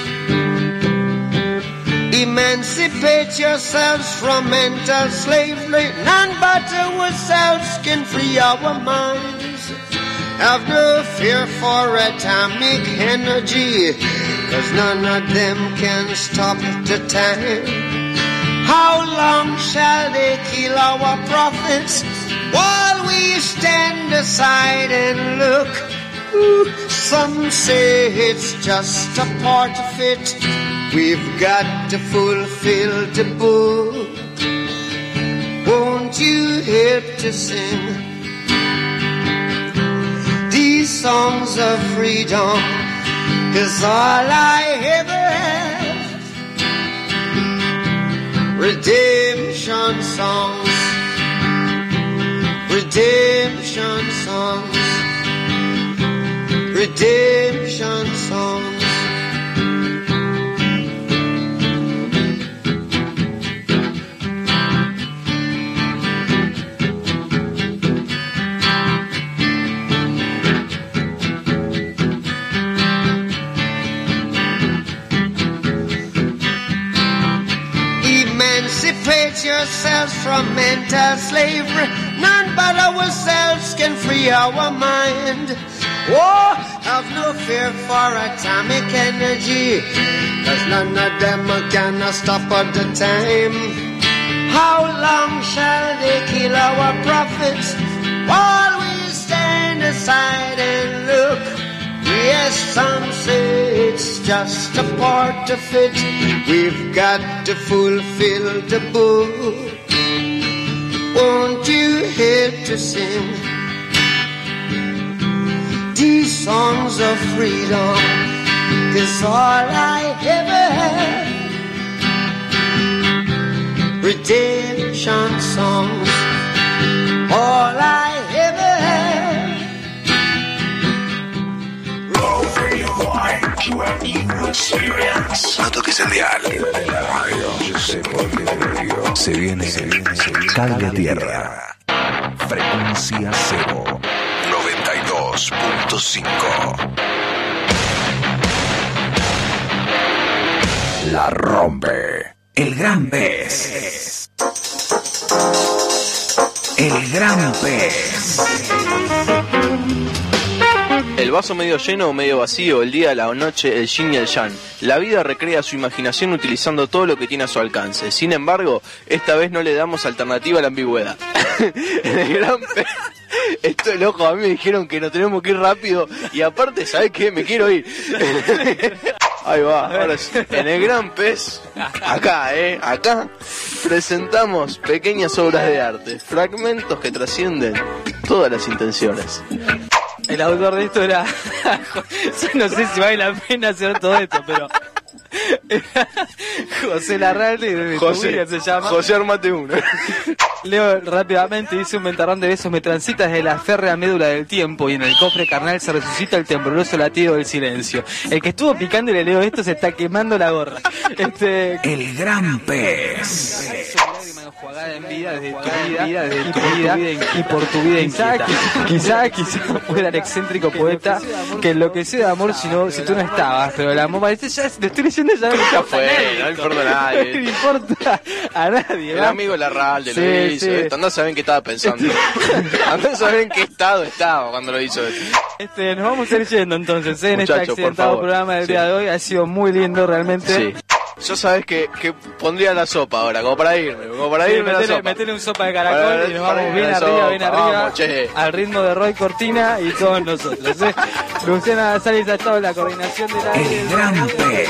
Emancipate yourselves from mental slavery. None but ourselves can free our minds. Have no fear for atomic energy, 'cause none of them can stop the time. How long shall they kill our prophets while we stand aside and look? Some say it's just a part of it. We've got to fulfill the book. Won't you help to sing these songs of freedom? 'Cause all I ever have, redemption songs, redemption songs, redemption songs. Emancipate yourselves from mental slavery. None but ourselves can free our mind. Oh, have no fear for atomic energy, 'cause none of them can stop at the time. How long shall they kill our prophets while we stand aside and look? Yes, some say it's just a part of it. We've got to fulfill the book. Won't you help to sing these songs of freedom? 'Cause all I ever had, redemption songs. All I ever had. No toques el dial. Se viene Cable a Tierra. Frecuencia 0. 92.5. La rompe. El gran pez. El gran pez. El vaso medio lleno o medio vacío, el día, la noche, el yin y el yang. La vida recrea su imaginación utilizando todo lo que tiene a su alcance. Sin embargo, esta vez no le damos alternativa a la ambigüedad. En el gran pez... Esto es loco, a mí me dijeron que nos tenemos que ir rápido y aparte, ¿sabes qué? Me quiero ir. Ahí va, ahora sí. En el gran pez, acá, acá, presentamos pequeñas obras de arte, fragmentos que trascienden todas las intenciones. El autor de esto era... no sé si vale la pena hacer todo esto, pero... José Larralde, de José se llama. José, armate uno. Leo rápidamente, dice: un ventarrón de besos me transita desde la férrea médula del tiempo y en el cofre carnal se resucita el tembloroso latido del silencio. El que estuvo picando y le leo esto se está quemando la gorra. El gran pez. Enjuagada en vida desde tu vida y por tu vida inquieta. Quizá fuera el excéntrico poeta que enloqueció de amor si tú no estabas, pero el amor, ya lo estoy diciendo, ya no importa a nadie. No le importa a nadie. El amigo Larralde lo hizo. Andá a saber en qué estaba pensando. Andá a saber en qué estado estaba cuando lo hizo esto. Nos vamos a ir yendo entonces en este accidentado programa del día de hoy. Ha sido muy lindo realmente. Sí. Yo sabés que pondría la sopa ahora, como para irme la sopa. Metele un sopa de caracol y nos vamos bien arriba, vamos, al ritmo de Roy Cortina y todos nosotros. Luciana Salis ha estado en la coordinación del aire. El gran pez.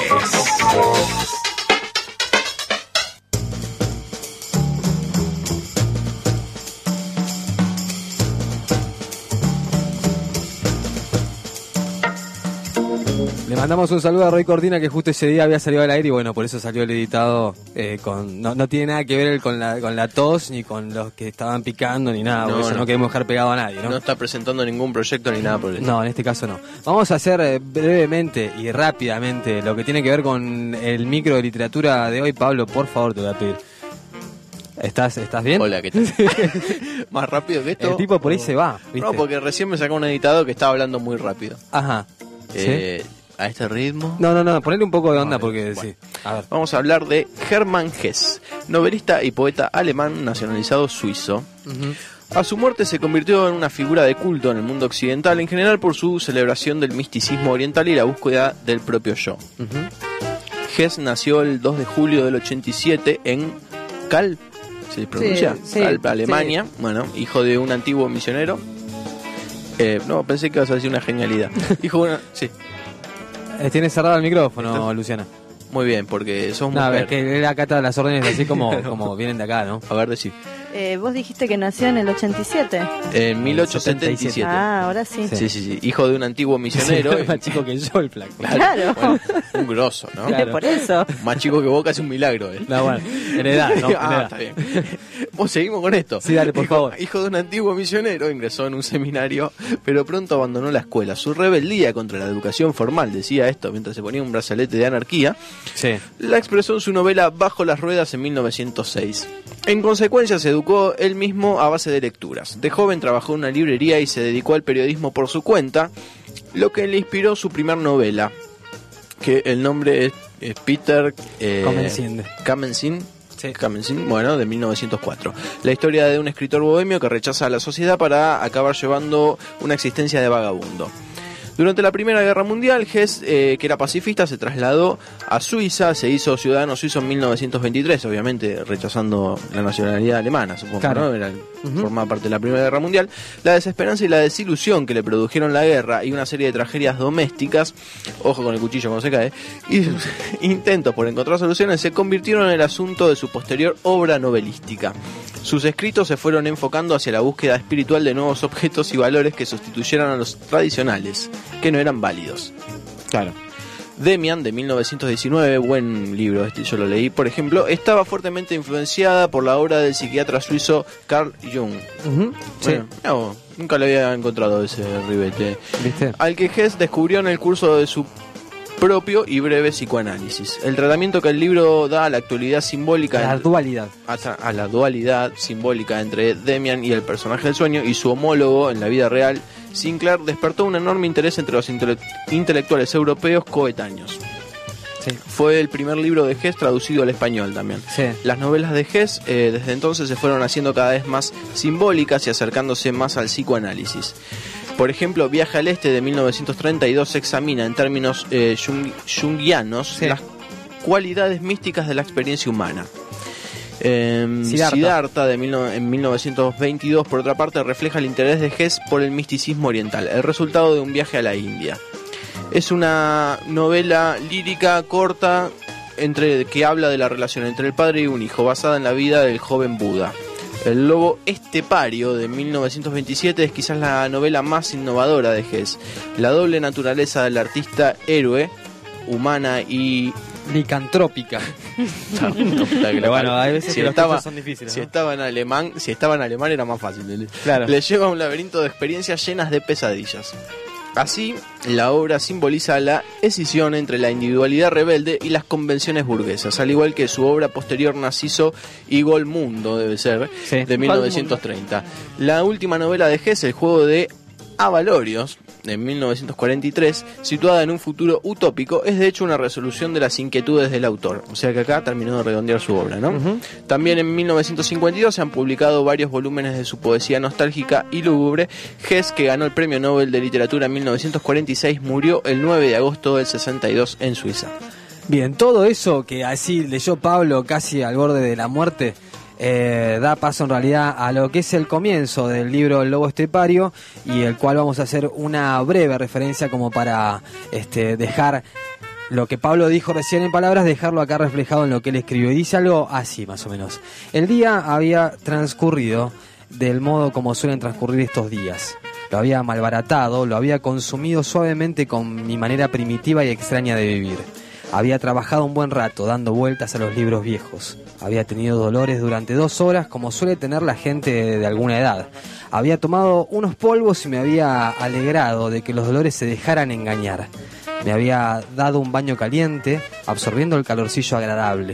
Le mandamos un saludo a Roy Cortina, que justo ese día había salido al aire y bueno, por eso salió el editado. No tiene nada que ver con la tos ni con los que estaban picando ni nada, por eso no queremos dejar pegado a nadie, ¿no? No está presentando ningún proyecto ni nada por eso. No, en este caso no. Vamos a hacer brevemente y rápidamente lo que tiene que ver con el micro de literatura de hoy. Pablo, por favor, te voy a pedir. ¿Estás bien? Hola, ¿qué tal? Más rápido que esto. El tipo por ahí se va, ¿viste? No, porque recién me sacó un editado que estaba hablando muy rápido. Ajá. ¿Sí? A este ritmo. No, ponle un poco de onda porque sí. A ver. Vamos a hablar de Hermann Hesse, novelista y poeta alemán nacionalizado suizo. A su muerte se convirtió en una figura de culto en el mundo occidental, en general por su celebración del misticismo oriental y la búsqueda del propio yo. Hess nació el 2 de julio del 87 en Kalb, ¿se pronuncia? Sí, Kalb, Alemania. sí. Bueno, hijo de un antiguo misionero. No, pensé que ibas a decir una genialidad. Hijo de una... Sí. Tiene cerrado el micrófono, Luciana. Muy bien, porque sos No, mujer. es que él acata las órdenes así como vienen de acá, ¿no? A ver, decí. Vos dijiste que nació en el 87. En 1877. Ah, ahora sí. Sí. Hijo de un antiguo misionero. Es más chico que yo el flaco. Claro. Bueno, un grosso, ¿no? Claro. Por eso. Más chico que vos, casi un milagro, él. No, bueno, en edad, ¿no? En edad. Está bien. Vos seguimos con esto. Sí, dale, por favor. Hijo de un antiguo misionero, ingresó en un seminario, pero pronto abandonó la escuela. Su rebeldía contra la educación formal, decía esto mientras se ponía un brazalete de anarquía, Sí. la expresó en su novela Bajo las ruedas en 1906. En consecuencia, se educó él mismo a base de lecturas. De joven trabajó en una librería y se dedicó al periodismo por su cuenta, lo que le inspiró su primer novela, que el nombre es Peter Kamensin. Sí. Kamensin, bueno, de 1904. La historia de un escritor bohemio que rechaza a la sociedad para acabar llevando una existencia de vagabundo. Durante la Primera Guerra Mundial, Hess, que era pacifista, se trasladó a Suiza, se hizo ciudadano suizo en 1923, obviamente rechazando la nacionalidad alemana, supongo, Claro. ¿no? Formaba parte de la Primera Guerra Mundial. La desesperanza y la desilusión que le produjeron la guerra y una serie de tragedias domésticas, ojo con el cuchillo cuando se cae, y sus intentos por encontrar soluciones se convirtieron en el asunto de su posterior obra novelística. Sus escritos se fueron enfocando hacia la búsqueda espiritual de nuevos objetos y valores que sustituyeran a los tradicionales, que no eran válidos. Claro. Demian, de 1919, buen libro, yo lo leí, por ejemplo, estaba fuertemente influenciada por la obra del psiquiatra suizo Carl Jung. Sí. Bueno, nunca le había encontrado ese ribete. ¿Viste? Al que Hess descubrió en el curso de su propio y breve psicoanálisis. El tratamiento que el libro da a la actualidad simbólica... La dualidad. A la dualidad simbólica entre Demian y el personaje del sueño y su homólogo en la vida real, Sinclair, despertó un enorme interés entre los intelectuales europeos coetáneos. Sí. Fue el primer libro de Hess traducido al español también. Sí. Las novelas de Hess desde entonces se fueron haciendo cada vez más simbólicas y acercándose más al psicoanálisis. Por ejemplo, Viaje al Este de 1932 examina en términos junguianos las cualidades místicas de la experiencia humana. Siddhartha en 1922, por otra parte, refleja el interés de Hess por el misticismo oriental, el resultado de un viaje a la India. Es una novela lírica corta que habla de la relación entre el padre y un hijo, basada en la vida del joven Buda. El lobo estepario de 1927 es quizás la novela más innovadora de Hess. La doble naturaleza del artista héroe, humana y licantrópica. Pero bueno, hay veces que las cosas son difíciles, Si ¿no? estaba en alemán era más fácil. Claro. Le lleva a un laberinto de experiencias llenas de pesadillas. Así, la obra simboliza la escisión entre la individualidad rebelde y las convenciones burguesas, al igual que su obra posterior Narciso y Golmundo, debe ser, Sí. de 1930. La última novela de Hess, El juego de Avalorios, de 1943, situada en un futuro utópico, es de hecho una resolución de las inquietudes del autor. O sea que acá terminó de redondear su obra, ¿no? También en 1952 se han publicado varios volúmenes de su poesía nostálgica y lúgubre. Hess, que ganó el Premio Nobel de Literatura en 1946, murió el 9 de agosto del 62 en Suiza. Bien, todo eso que así leyó Pablo casi al borde de la muerte, da paso en realidad a lo que es el comienzo del libro El Lobo Estepario, y el cual vamos a hacer una breve referencia como para dejar lo que Pablo dijo recién en palabras, dejarlo acá reflejado en lo que él escribió. Y dice algo así más o menos: el día había transcurrido del modo como suelen transcurrir estos días. Lo había malbaratado, lo había consumido suavemente con mi manera primitiva y extraña de vivir. Había trabajado un buen rato dando vueltas a los libros viejos. Había tenido dolores durante 2 horas, como suele tener la gente de alguna edad. Había tomado unos polvos y me había alegrado de que los dolores se dejaran engañar. Me había dado un baño caliente, absorbiendo el calorcillo agradable.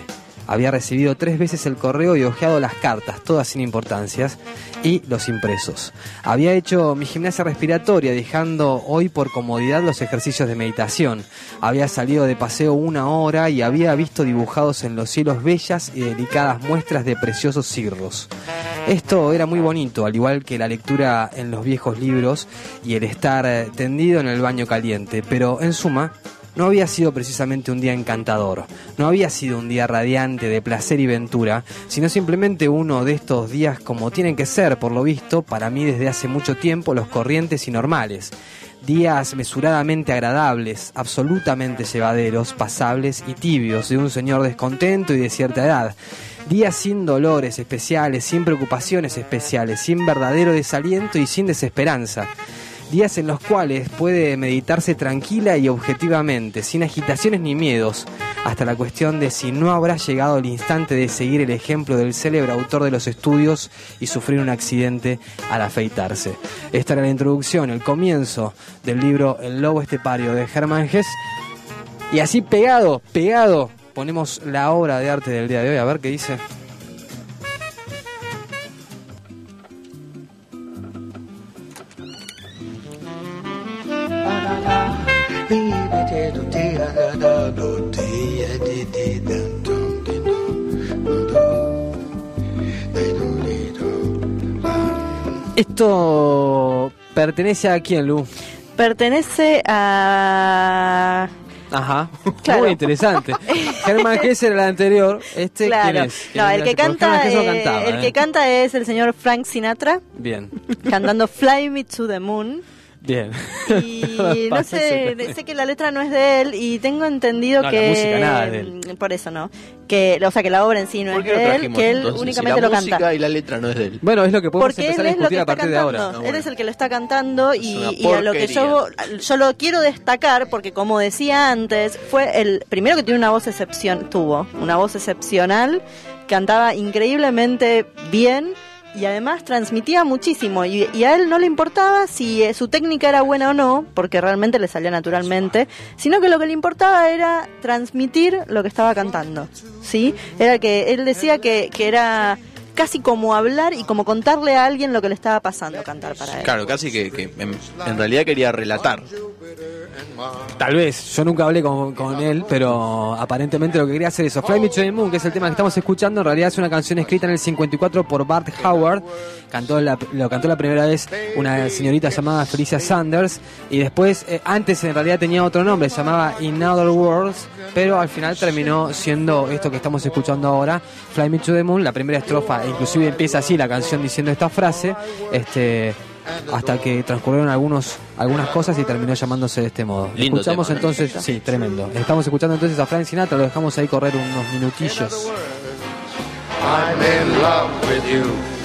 Había recibido 3 veces el correo y hojeado las cartas, todas sin importancias, y los impresos. Había hecho mi gimnasia respiratoria, dejando hoy por comodidad los ejercicios de meditación. Había salido de paseo 1 hora y había visto dibujados en los cielos bellas y delicadas muestras de preciosos cirros. Esto era muy bonito, al igual que la lectura en los viejos libros y el estar tendido en el baño caliente, pero en suma, no había sido precisamente un día encantador, no había sido un día radiante de placer y ventura, sino simplemente uno de estos días como tienen que ser, por lo visto, para mí desde hace mucho tiempo, los corrientes y normales. Días mesuradamente agradables, absolutamente llevaderos, pasables y tibios, de un señor descontento y de cierta edad. Días sin dolores especiales, sin preocupaciones especiales, sin verdadero desaliento y sin desesperanza. Días en los cuales puede meditarse tranquila y objetivamente, sin agitaciones ni miedos, hasta la cuestión de si no habrá llegado el instante de seguir el ejemplo del célebre autor de los estudios y sufrir un accidente al afeitarse. Esta era la introducción, el comienzo del libro El lobo estepario de Hermann Hesse. Y así pegado, ponemos la obra de arte del día de hoy, a ver qué dice. Esto pertenece a quién, Lu? Pertenece a... Ajá, claro. Muy interesante. Hermann Hesse era el anterior. Claro. ¿Quién es? No, el que canta, el que canta es el señor Frank Sinatra. Bien. Cantando Fly Me to the Moon. Bien. Y no sé que la letra no es de él y tengo entendido que la música nada es de él. Por eso no, que o sea que la obra en sí no es de él, que él entonces, únicamente si la lo canta. música y la letra no es de él. Bueno, es lo que podemos porque empezar a discutir a partir de ahora. Él es el que lo está cantando y una a lo que yo lo quiero destacar porque como decía antes, fue el primero que tiene una voz excepcional, cantaba increíblemente bien. Y además transmitía muchísimo y a él no le importaba si su técnica era buena o no, porque realmente le salía naturalmente, sino que lo que le importaba era transmitir lo que estaba cantando, ¿sí? Era que él decía que era casi como hablar y como contarle a alguien lo que le estaba pasando cantar para él. Claro, casi que en realidad quería relatar. Tal vez, yo nunca hablé con él, pero aparentemente lo que quería hacer es eso. Fly Me to the Moon, que es el tema que estamos escuchando, en realidad es una canción escrita en el 54 por Bart Howard. Lo cantó la primera vez una señorita llamada Felicia Sanders, y después, antes en realidad tenía otro nombre, se llamaba In Other Words, pero al final terminó siendo esto que estamos escuchando ahora, Fly Me to the Moon. La primera estrofa inclusive empieza así la canción diciendo esta frase, hasta que transcurrieron algunas cosas y terminó llamándose de este modo. Lindo Escuchamos tema, entonces, sí, tremendo. Estamos escuchando entonces a Frank Sinatra, lo dejamos ahí correr unos minutillos. I'm in love with you.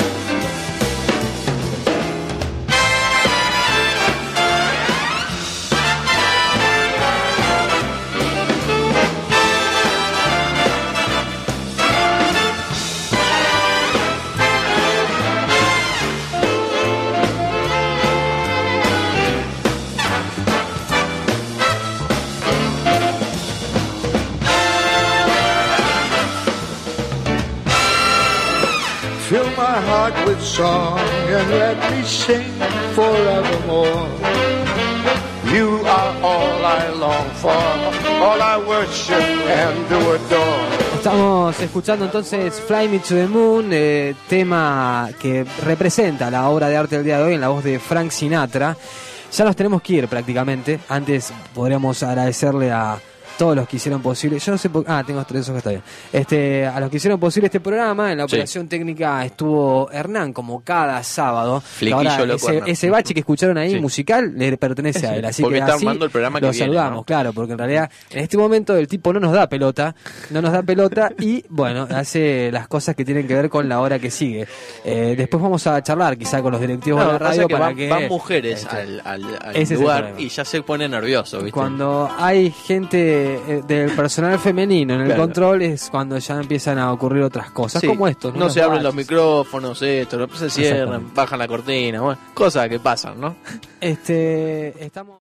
Fill my heart with song and let me sing forevermore. You are all I long for, all I worship and do adore. Estamos escuchando entonces Fly Me to the Moon, tema que representa la obra de arte del día de hoy en la voz de Frank Sinatra. Ya nos tenemos que ir prácticamente. Antes podríamos agradecerle a todos los que hicieron posible, yo no sé por... tengo 3 ojos, está bien. A los que hicieron posible este programa, en la operación técnica estuvo Hernán, como cada sábado. Ahora, ese bache que escucharon ahí, musical, le pertenece a él, así porque que está así armando el programa que lo viene, saludamos, ¿no? claro, porque en realidad en este momento el tipo no nos da pelota y bueno, hace las cosas que tienen que ver con la hora que sigue. Después vamos a charlar quizá con los directivos de la radio para que van mujeres al lugar y ya se pone nervioso, ¿viste? Cuando hay gente del personal femenino en el control es cuando ya empiezan a ocurrir otras cosas, como esto. No se abren los micrófonos, después se cierran, bajan la cortina, bueno, cosas que pasan, ¿no? Estamos...